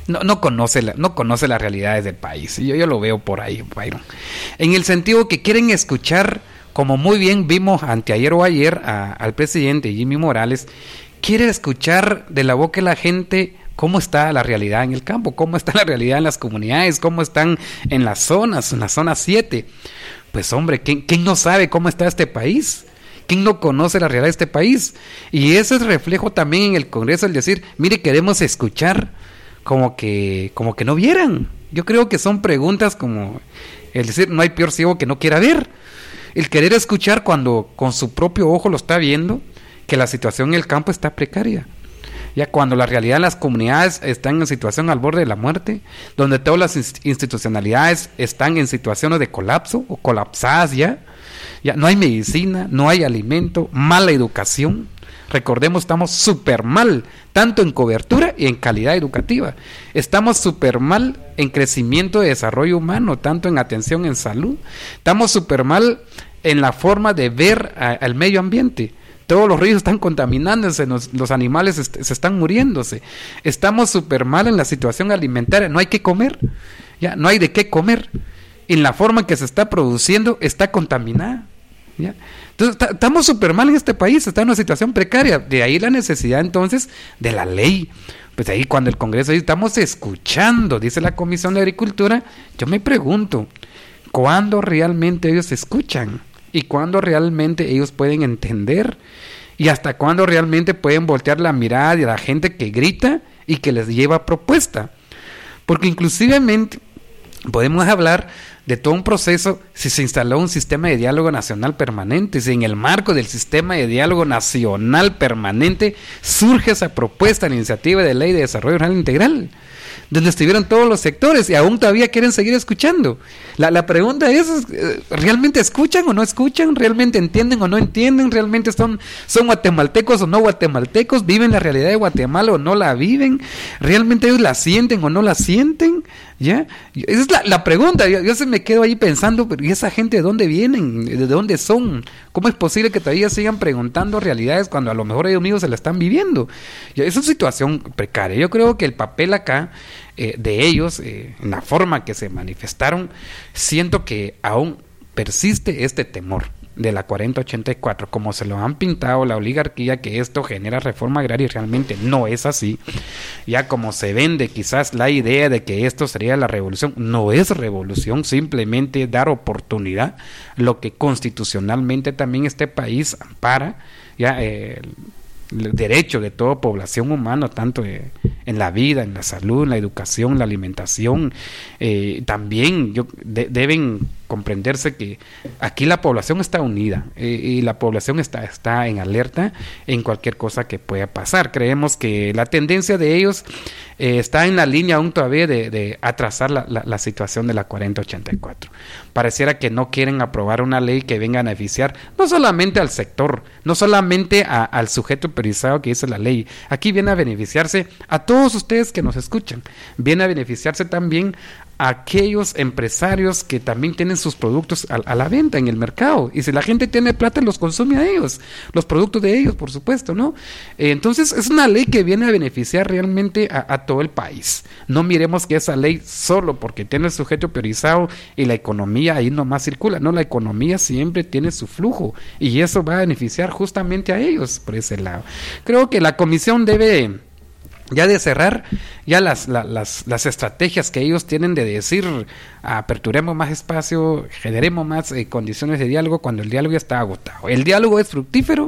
no, no, conoce la, no conoce las realidades del país. Yo, yo lo veo por ahí, Byron. En el sentido que quieren escuchar, como muy bien vimos anteayer o ayer a, al presidente Jimmy Morales, quiere escuchar de la boca de la gente cómo está la realidad en el campo, cómo está la realidad en las comunidades, cómo están en las zonas, en la zona siete. Pues hombre, ¿quién, quién no sabe cómo está este país? ¿Quién no conoce la realidad de este país? Y ese es reflejo también en el Congreso, el decir, mire, queremos escuchar, como que, como que no vieran. Yo creo que son preguntas como el decir, no hay peor ciego que no quiera ver. El querer escuchar cuando con su propio ojo lo está viendo, que la situación en el campo está precaria. Ya cuando la realidad de las comunidades están en situación al borde de la muerte, donde todas las institucionalidades están en situaciones de colapso o colapsadas ya, ya no hay medicina, no hay alimento, mala educación. Recordemos, estamos súper mal, tanto en cobertura y en calidad educativa. Estamos súper mal en crecimiento de desarrollo humano, tanto en atención en salud. Estamos súper mal en la forma de ver a, al medio ambiente. Todos los ríos están contaminándose, los, los animales est- se están muriéndose. Estamos súper mal en la situación alimentaria, no hay que comer, ya no hay de qué comer. En la forma en que se está produciendo está contaminada. ¿Ya? Entonces t- estamos súper mal en este país, está en una situación precaria. De ahí la necesidad entonces de la ley. Pues ahí cuando el Congreso dice, estamos escuchando, dice la Comisión de Agricultura, yo me pregunto, ¿cuándo realmente ellos escuchan? ¿Y cuándo realmente ellos pueden entender? ¿Y hasta cuándo realmente pueden voltear la mirada de la gente que grita y que les lleva propuesta? Porque inclusivemente podemos hablar de todo un proceso si se instaló un sistema de diálogo nacional permanente, si en el marco del sistema de diálogo nacional permanente surge esa propuesta, la iniciativa de ley de desarrollo rural integral, donde estuvieron todos los sectores y aún todavía quieren seguir escuchando. La, la pregunta es, ¿realmente escuchan o no escuchan? ¿Realmente entienden o no entienden? ¿Realmente son, son guatemaltecos o no guatemaltecos? ¿Viven la realidad de Guatemala o no la viven? ¿Realmente ellos la sienten o no la sienten? ¿Ya? Esa es la, la pregunta. Yo, yo se me quedo ahí pensando, pero ¿y esa gente de dónde vienen? ¿De dónde son? ¿Cómo es posible que todavía sigan preguntando realidades cuando a lo mejor ellos mismos se la están viviendo? Ya, es una situación precaria. Yo creo que el papel acá eh, de ellos, eh, en la forma que se manifestaron, siento que aún persiste este temor de la cuarenta ochenta y cuatro, como se lo han pintado la oligarquía, que esto genera reforma agraria, y realmente no es así. Ya como se vende quizás la idea de que esto sería la revolución, no es revolución, simplemente dar oportunidad, lo que constitucionalmente también este país ampara, ya eh, el derecho de toda población humana, tanto eh, en la vida, en la salud, en la educación, en la alimentación. Eh, también yo, de, deben comprenderse que aquí la población está unida eh, y la población está, está en alerta en cualquier cosa que pueda pasar. Creemos que la tendencia de ellos eh, está en la línea aún todavía de, de atrasar la, la, la situación de la cuarenta ochenta y cuatro. Pareciera que no quieren aprobar una ley que venga a beneficiar no solamente al sector, no solamente a, al sujeto priorizado que dice la ley. Aquí viene a beneficiarse a todos ustedes que nos escuchan, viene a beneficiarse también a aquellos empresarios que también tienen sus productos a, a la venta en el mercado, y si la gente tiene plata los consume a ellos, los productos de ellos, por supuesto, ¿no? Eh, entonces es una ley que viene a beneficiar realmente a, a todo el país. No miremos que esa ley solo porque tiene el sujeto priorizado y la economía ahí nomás circula, no, la economía siempre tiene su flujo y eso va a beneficiar justamente a ellos por ese lado. Creo que la comisión debe ya de cerrar ya las, la, las, las estrategias que ellos tienen de decir aperturemos más espacio, generemos más eh, condiciones de diálogo cuando el diálogo ya está agotado. El diálogo es fructífero,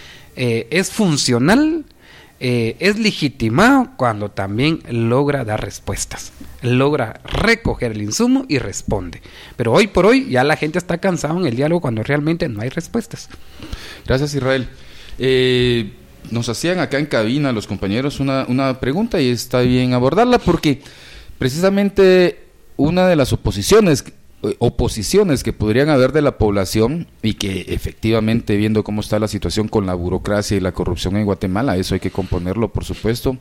eh, es funcional, eh, es legitimado cuando también logra dar respuestas, logra recoger el insumo y responde. Pero hoy por hoy ya la gente está cansada en el diálogo cuando realmente no hay respuestas. Gracias, Israel. Eh... Nos hacían acá en cabina los compañeros una, una pregunta y está bien abordarla porque precisamente una de las oposiciones oposiciones que podrían haber de la población y que efectivamente viendo cómo está la situación con la burocracia y la corrupción en Guatemala, eso hay que componerlo por supuesto,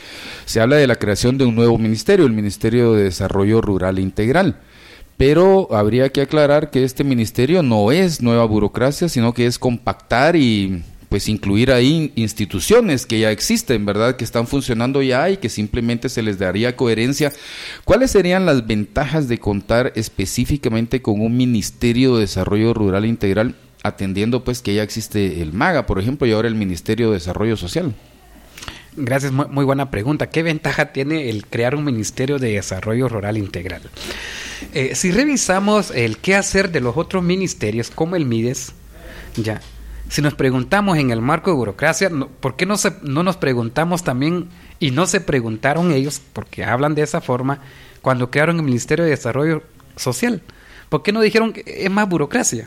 se habla de la creación de un nuevo ministerio, el Ministerio de Desarrollo Rural Integral. Pero habría que aclarar que este ministerio no es nueva burocracia, sino que es compactar y pues incluir ahí instituciones que ya existen, ¿verdad? Que están funcionando ya y que simplemente se les daría coherencia. ¿Cuáles serían las ventajas de contar específicamente con un Ministerio de Desarrollo Rural Integral, atendiendo pues que ya existe el MAGA, por ejemplo, y ahora el Ministerio de Desarrollo Social? Gracias, muy, muy buena pregunta. ¿Qué ventaja tiene el crear un Ministerio de Desarrollo Rural Integral? Eh, si revisamos el qué hacer de los otros ministerios, como el MIDES, ya, si nos preguntamos en el marco de burocracia, no, ¿por qué no, se, no nos preguntamos también, y no se preguntaron ellos, porque hablan de esa forma, cuando crearon el Ministerio de Desarrollo Social? ¿Por qué no dijeron que es más burocracia?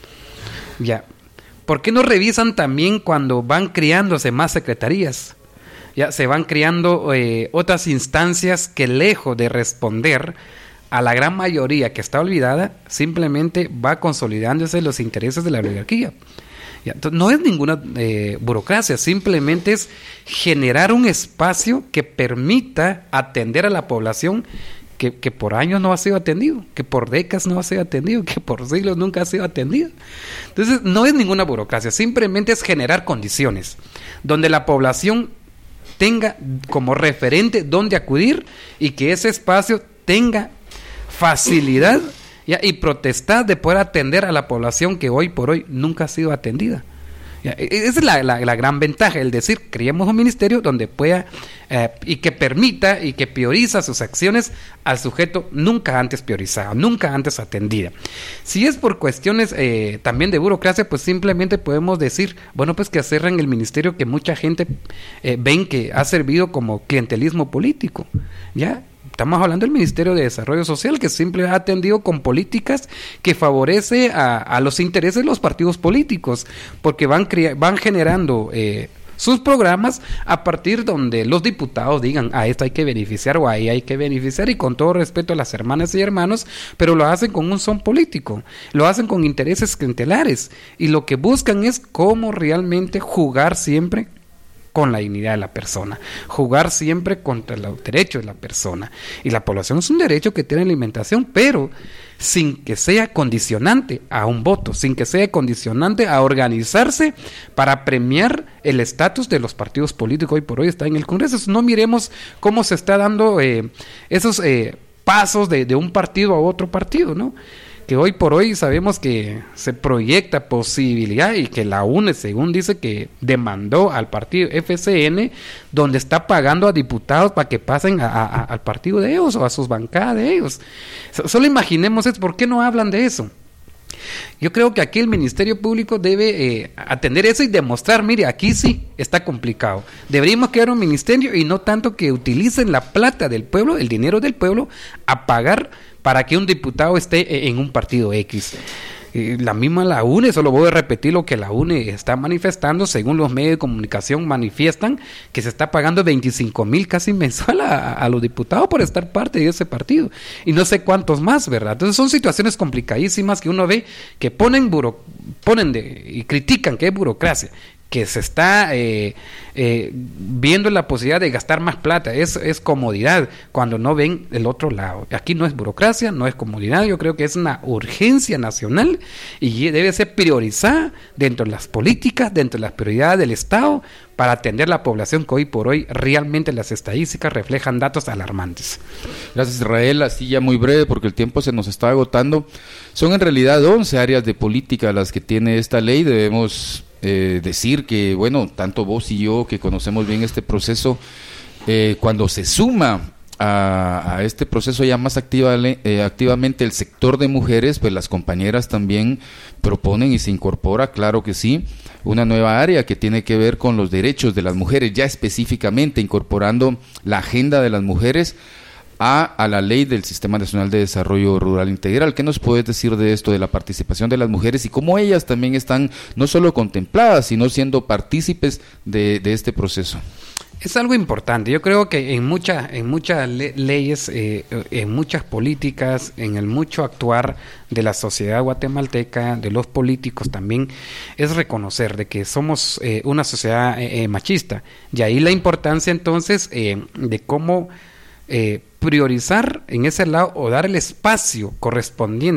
Ya, ¿por qué no revisan también cuando van creándose más secretarías? Ya se van creando eh, otras instancias que, lejos de responder a la gran mayoría que está olvidada, simplemente va consolidándose los intereses de la oligarquía. Ya, entonces, no es ninguna eh, burocracia, simplemente es generar un espacio que permita atender a la población que, que por años no ha sido atendido, que por décadas no ha sido atendido, que por siglos nunca ha sido atendido. Entonces, no es ninguna burocracia, simplemente es generar condiciones donde la población tenga como referente dónde acudir y que ese espacio tenga facilidad, ¿ya?, y potestad de poder atender a la población que hoy por hoy nunca ha sido atendida. ¿Ya? Esa es la, la, la gran ventaja, el decir, creemos un ministerio donde pueda eh, y que permita y que prioriza sus acciones al sujeto nunca antes priorizado, nunca antes atendida. Si es por cuestiones eh, también de burocracia, pues simplemente podemos decir, bueno, pues que cierren el ministerio que mucha gente eh, ven que ha servido como clientelismo político, ¿ya? Estamos hablando del Ministerio de Desarrollo Social, que siempre ha atendido con políticas que favorece a, a los intereses de los partidos políticos, porque van, crea- van generando eh, sus programas a partir donde los diputados digan, a esto hay que beneficiar o ahí hay que beneficiar, y con todo respeto a las hermanas y hermanos, pero lo hacen con un son político, lo hacen con intereses clientelares, y lo que buscan es cómo realmente jugar siempre con la dignidad de la persona, jugar siempre contra los derechos de la persona. Y la población es un derecho que tiene alimentación, pero sin que sea condicionante a un voto, sin que sea condicionante a organizarse para premiar el estatus de los partidos políticos. Hoy por hoy está en el Congreso. No miremos cómo se está dando eh, esos eh, pasos de, de un partido a otro partido, ¿no? Que hoy por hoy sabemos que se proyecta posibilidad, y que la U N E, según dice, que demandó al partido F C N, donde está pagando a diputados para que pasen a, a, al partido de ellos o a sus bancadas de ellos. Solo imaginemos eso. ¿Por qué no hablan de eso? Yo creo que aquí el Ministerio Público debe eh, atender eso y demostrar, mire, aquí sí está complicado. Deberíamos crear un ministerio y no tanto que utilicen la plata del pueblo, el dinero del pueblo, a pagar para que un diputado esté en un partido X. Eh, la misma la U N E, solo voy a repetir lo que la U N E está manifestando, según los medios de comunicación manifiestan, que se está pagando veinticinco mil casi mensual a, a los diputados por estar parte de ese partido, y no sé cuántos más, ¿verdad? Entonces son situaciones complicadísimas que uno ve que ponen, buro, ponen de, y critican que es burocracia, que se está eh, eh, viendo la posibilidad de gastar más plata, es, es comodidad, cuando no ven el otro lado. Aquí no es burocracia, no es comodidad, yo creo que es una urgencia nacional y debe ser priorizada dentro de las políticas, dentro de las prioridades del Estado, para atender a la población que hoy por hoy realmente las estadísticas reflejan datos alarmantes. Gracias, Israel. Así ya muy breve, porque el tiempo se nos está agotando. Son en realidad once áreas de política las que tiene esta ley. Debemos eh, decir que, bueno, tanto vos y yo, que conocemos bien este proceso, eh, cuando se suma a, a este proceso ya más activa, eh, activamente el sector de mujeres, pues las compañeras también proponen y se incorpora, claro que sí, una nueva área que tiene que ver con los derechos de las mujeres, ya específicamente incorporando la agenda de las mujeres a, a la ley del Sistema Nacional de Desarrollo Rural Integral. ¿Qué nos puedes decir de esto, de la participación de las mujeres y cómo ellas también están no solo contempladas, sino siendo partícipes de, de este proceso? Es algo importante. Yo creo que en muchas en muchas le- leyes, eh, en muchas políticas, en el mucho actuar de la sociedad guatemalteca, de los políticos también, es reconocer de que somos eh, una sociedad eh, eh, machista. Y ahí la importancia entonces eh, de cómo eh, priorizar en ese lado o dar el espacio correspondiente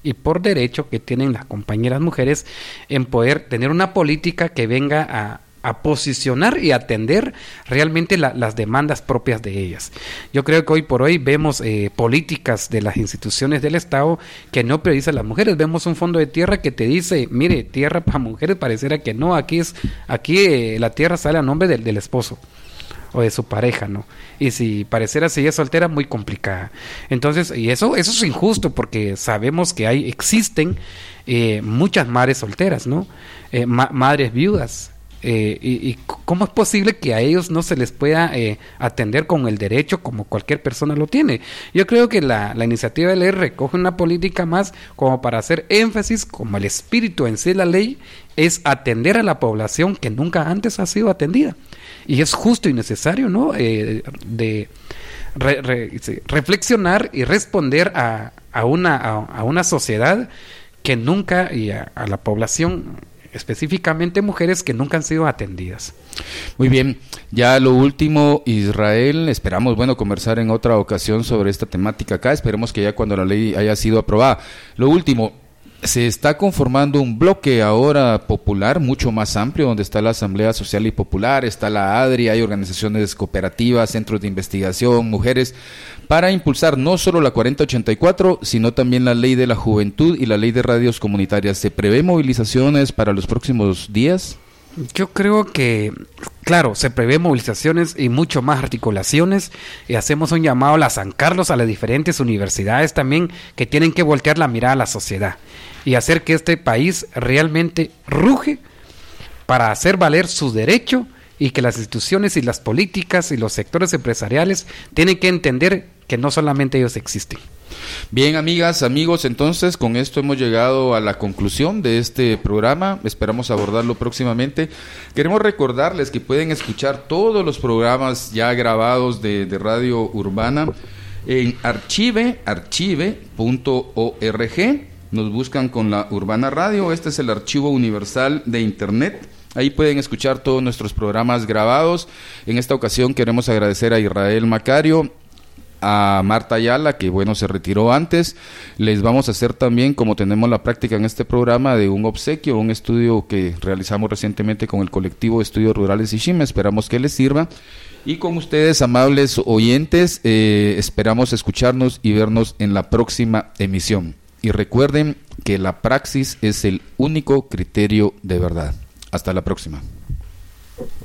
y por derecho que tienen las compañeras mujeres en poder tener una política que venga a, a posicionar y atender realmente la, las demandas propias de ellas. Yo creo que hoy por hoy vemos eh, políticas de las instituciones del Estado que no priorizan a las mujeres. Vemos un fondo de tierra que te dice, mire, tierra para mujeres, pareciera que no, aquí es aquí eh, la tierra sale a nombre del, del esposo o de su pareja, ¿no? Y si pareciera si ella es soltera, muy complicada. Entonces, y eso eso es injusto porque sabemos que hay existen eh, muchas madres solteras, ¿no? Eh, ma- madres viudas. Eh, y, y cómo es posible que a ellos no se les pueda eh, atender con el derecho como cualquier persona lo tiene. Yo creo que la, la iniciativa de ley recoge una política más como para hacer énfasis, como el espíritu en sí de la ley es atender a la población que nunca antes ha sido atendida. Y es justo y necesario, ¿no? Eh, de re, re, reflexionar y responder a, a, una, a, a una sociedad que nunca, y a, a la población, específicamente mujeres que nunca han sido atendidas. Muy bien, ya lo último, Israel, esperamos, bueno, conversar en otra ocasión sobre esta temática acá, esperemos que ya cuando la ley haya sido aprobada. Lo último, se está conformando un bloque ahora popular mucho más amplio, donde está la Asamblea Social y Popular, está la ADRI, hay organizaciones cooperativas, centros de investigación, mujeres, para impulsar no solo la cuarenta ochenta y cuatro, sino también la Ley de la Juventud y la Ley de Radios Comunitarias. ¿Se prevé movilizaciones para los próximos días? Yo creo que, claro, se prevé movilizaciones y mucho más articulaciones, y hacemos un llamado a la San Carlos, a las diferentes universidades también, que tienen que voltear la mirada a la sociedad y hacer que este país realmente ruge para hacer valer su derecho, y que las instituciones y las políticas y los sectores empresariales tienen que entender que no solamente ellos existen. Bien, amigas, amigos, entonces con esto hemos llegado a la conclusión de este programa. Esperamos abordarlo próximamente. Queremos recordarles que pueden escuchar todos los programas ya grabados de, de Radio Urbana en archive, archive punto org. Nos buscan con la Urbana Radio. Este es el archivo universal de Internet. Ahí pueden escuchar todos nuestros programas grabados. En esta ocasión queremos agradecer a Israel Macario, a Marta Ayala, que bueno, se retiró antes. Les vamos a hacer también, como tenemos la práctica en este programa, de un obsequio, un estudio que realizamos recientemente con el colectivo Estudios Rurales Ishima. Esperamos que les sirva. Y con ustedes, amables oyentes, eh, esperamos escucharnos y vernos en la próxima emisión. Y recuerden que la praxis es el único criterio de verdad. Hasta la próxima.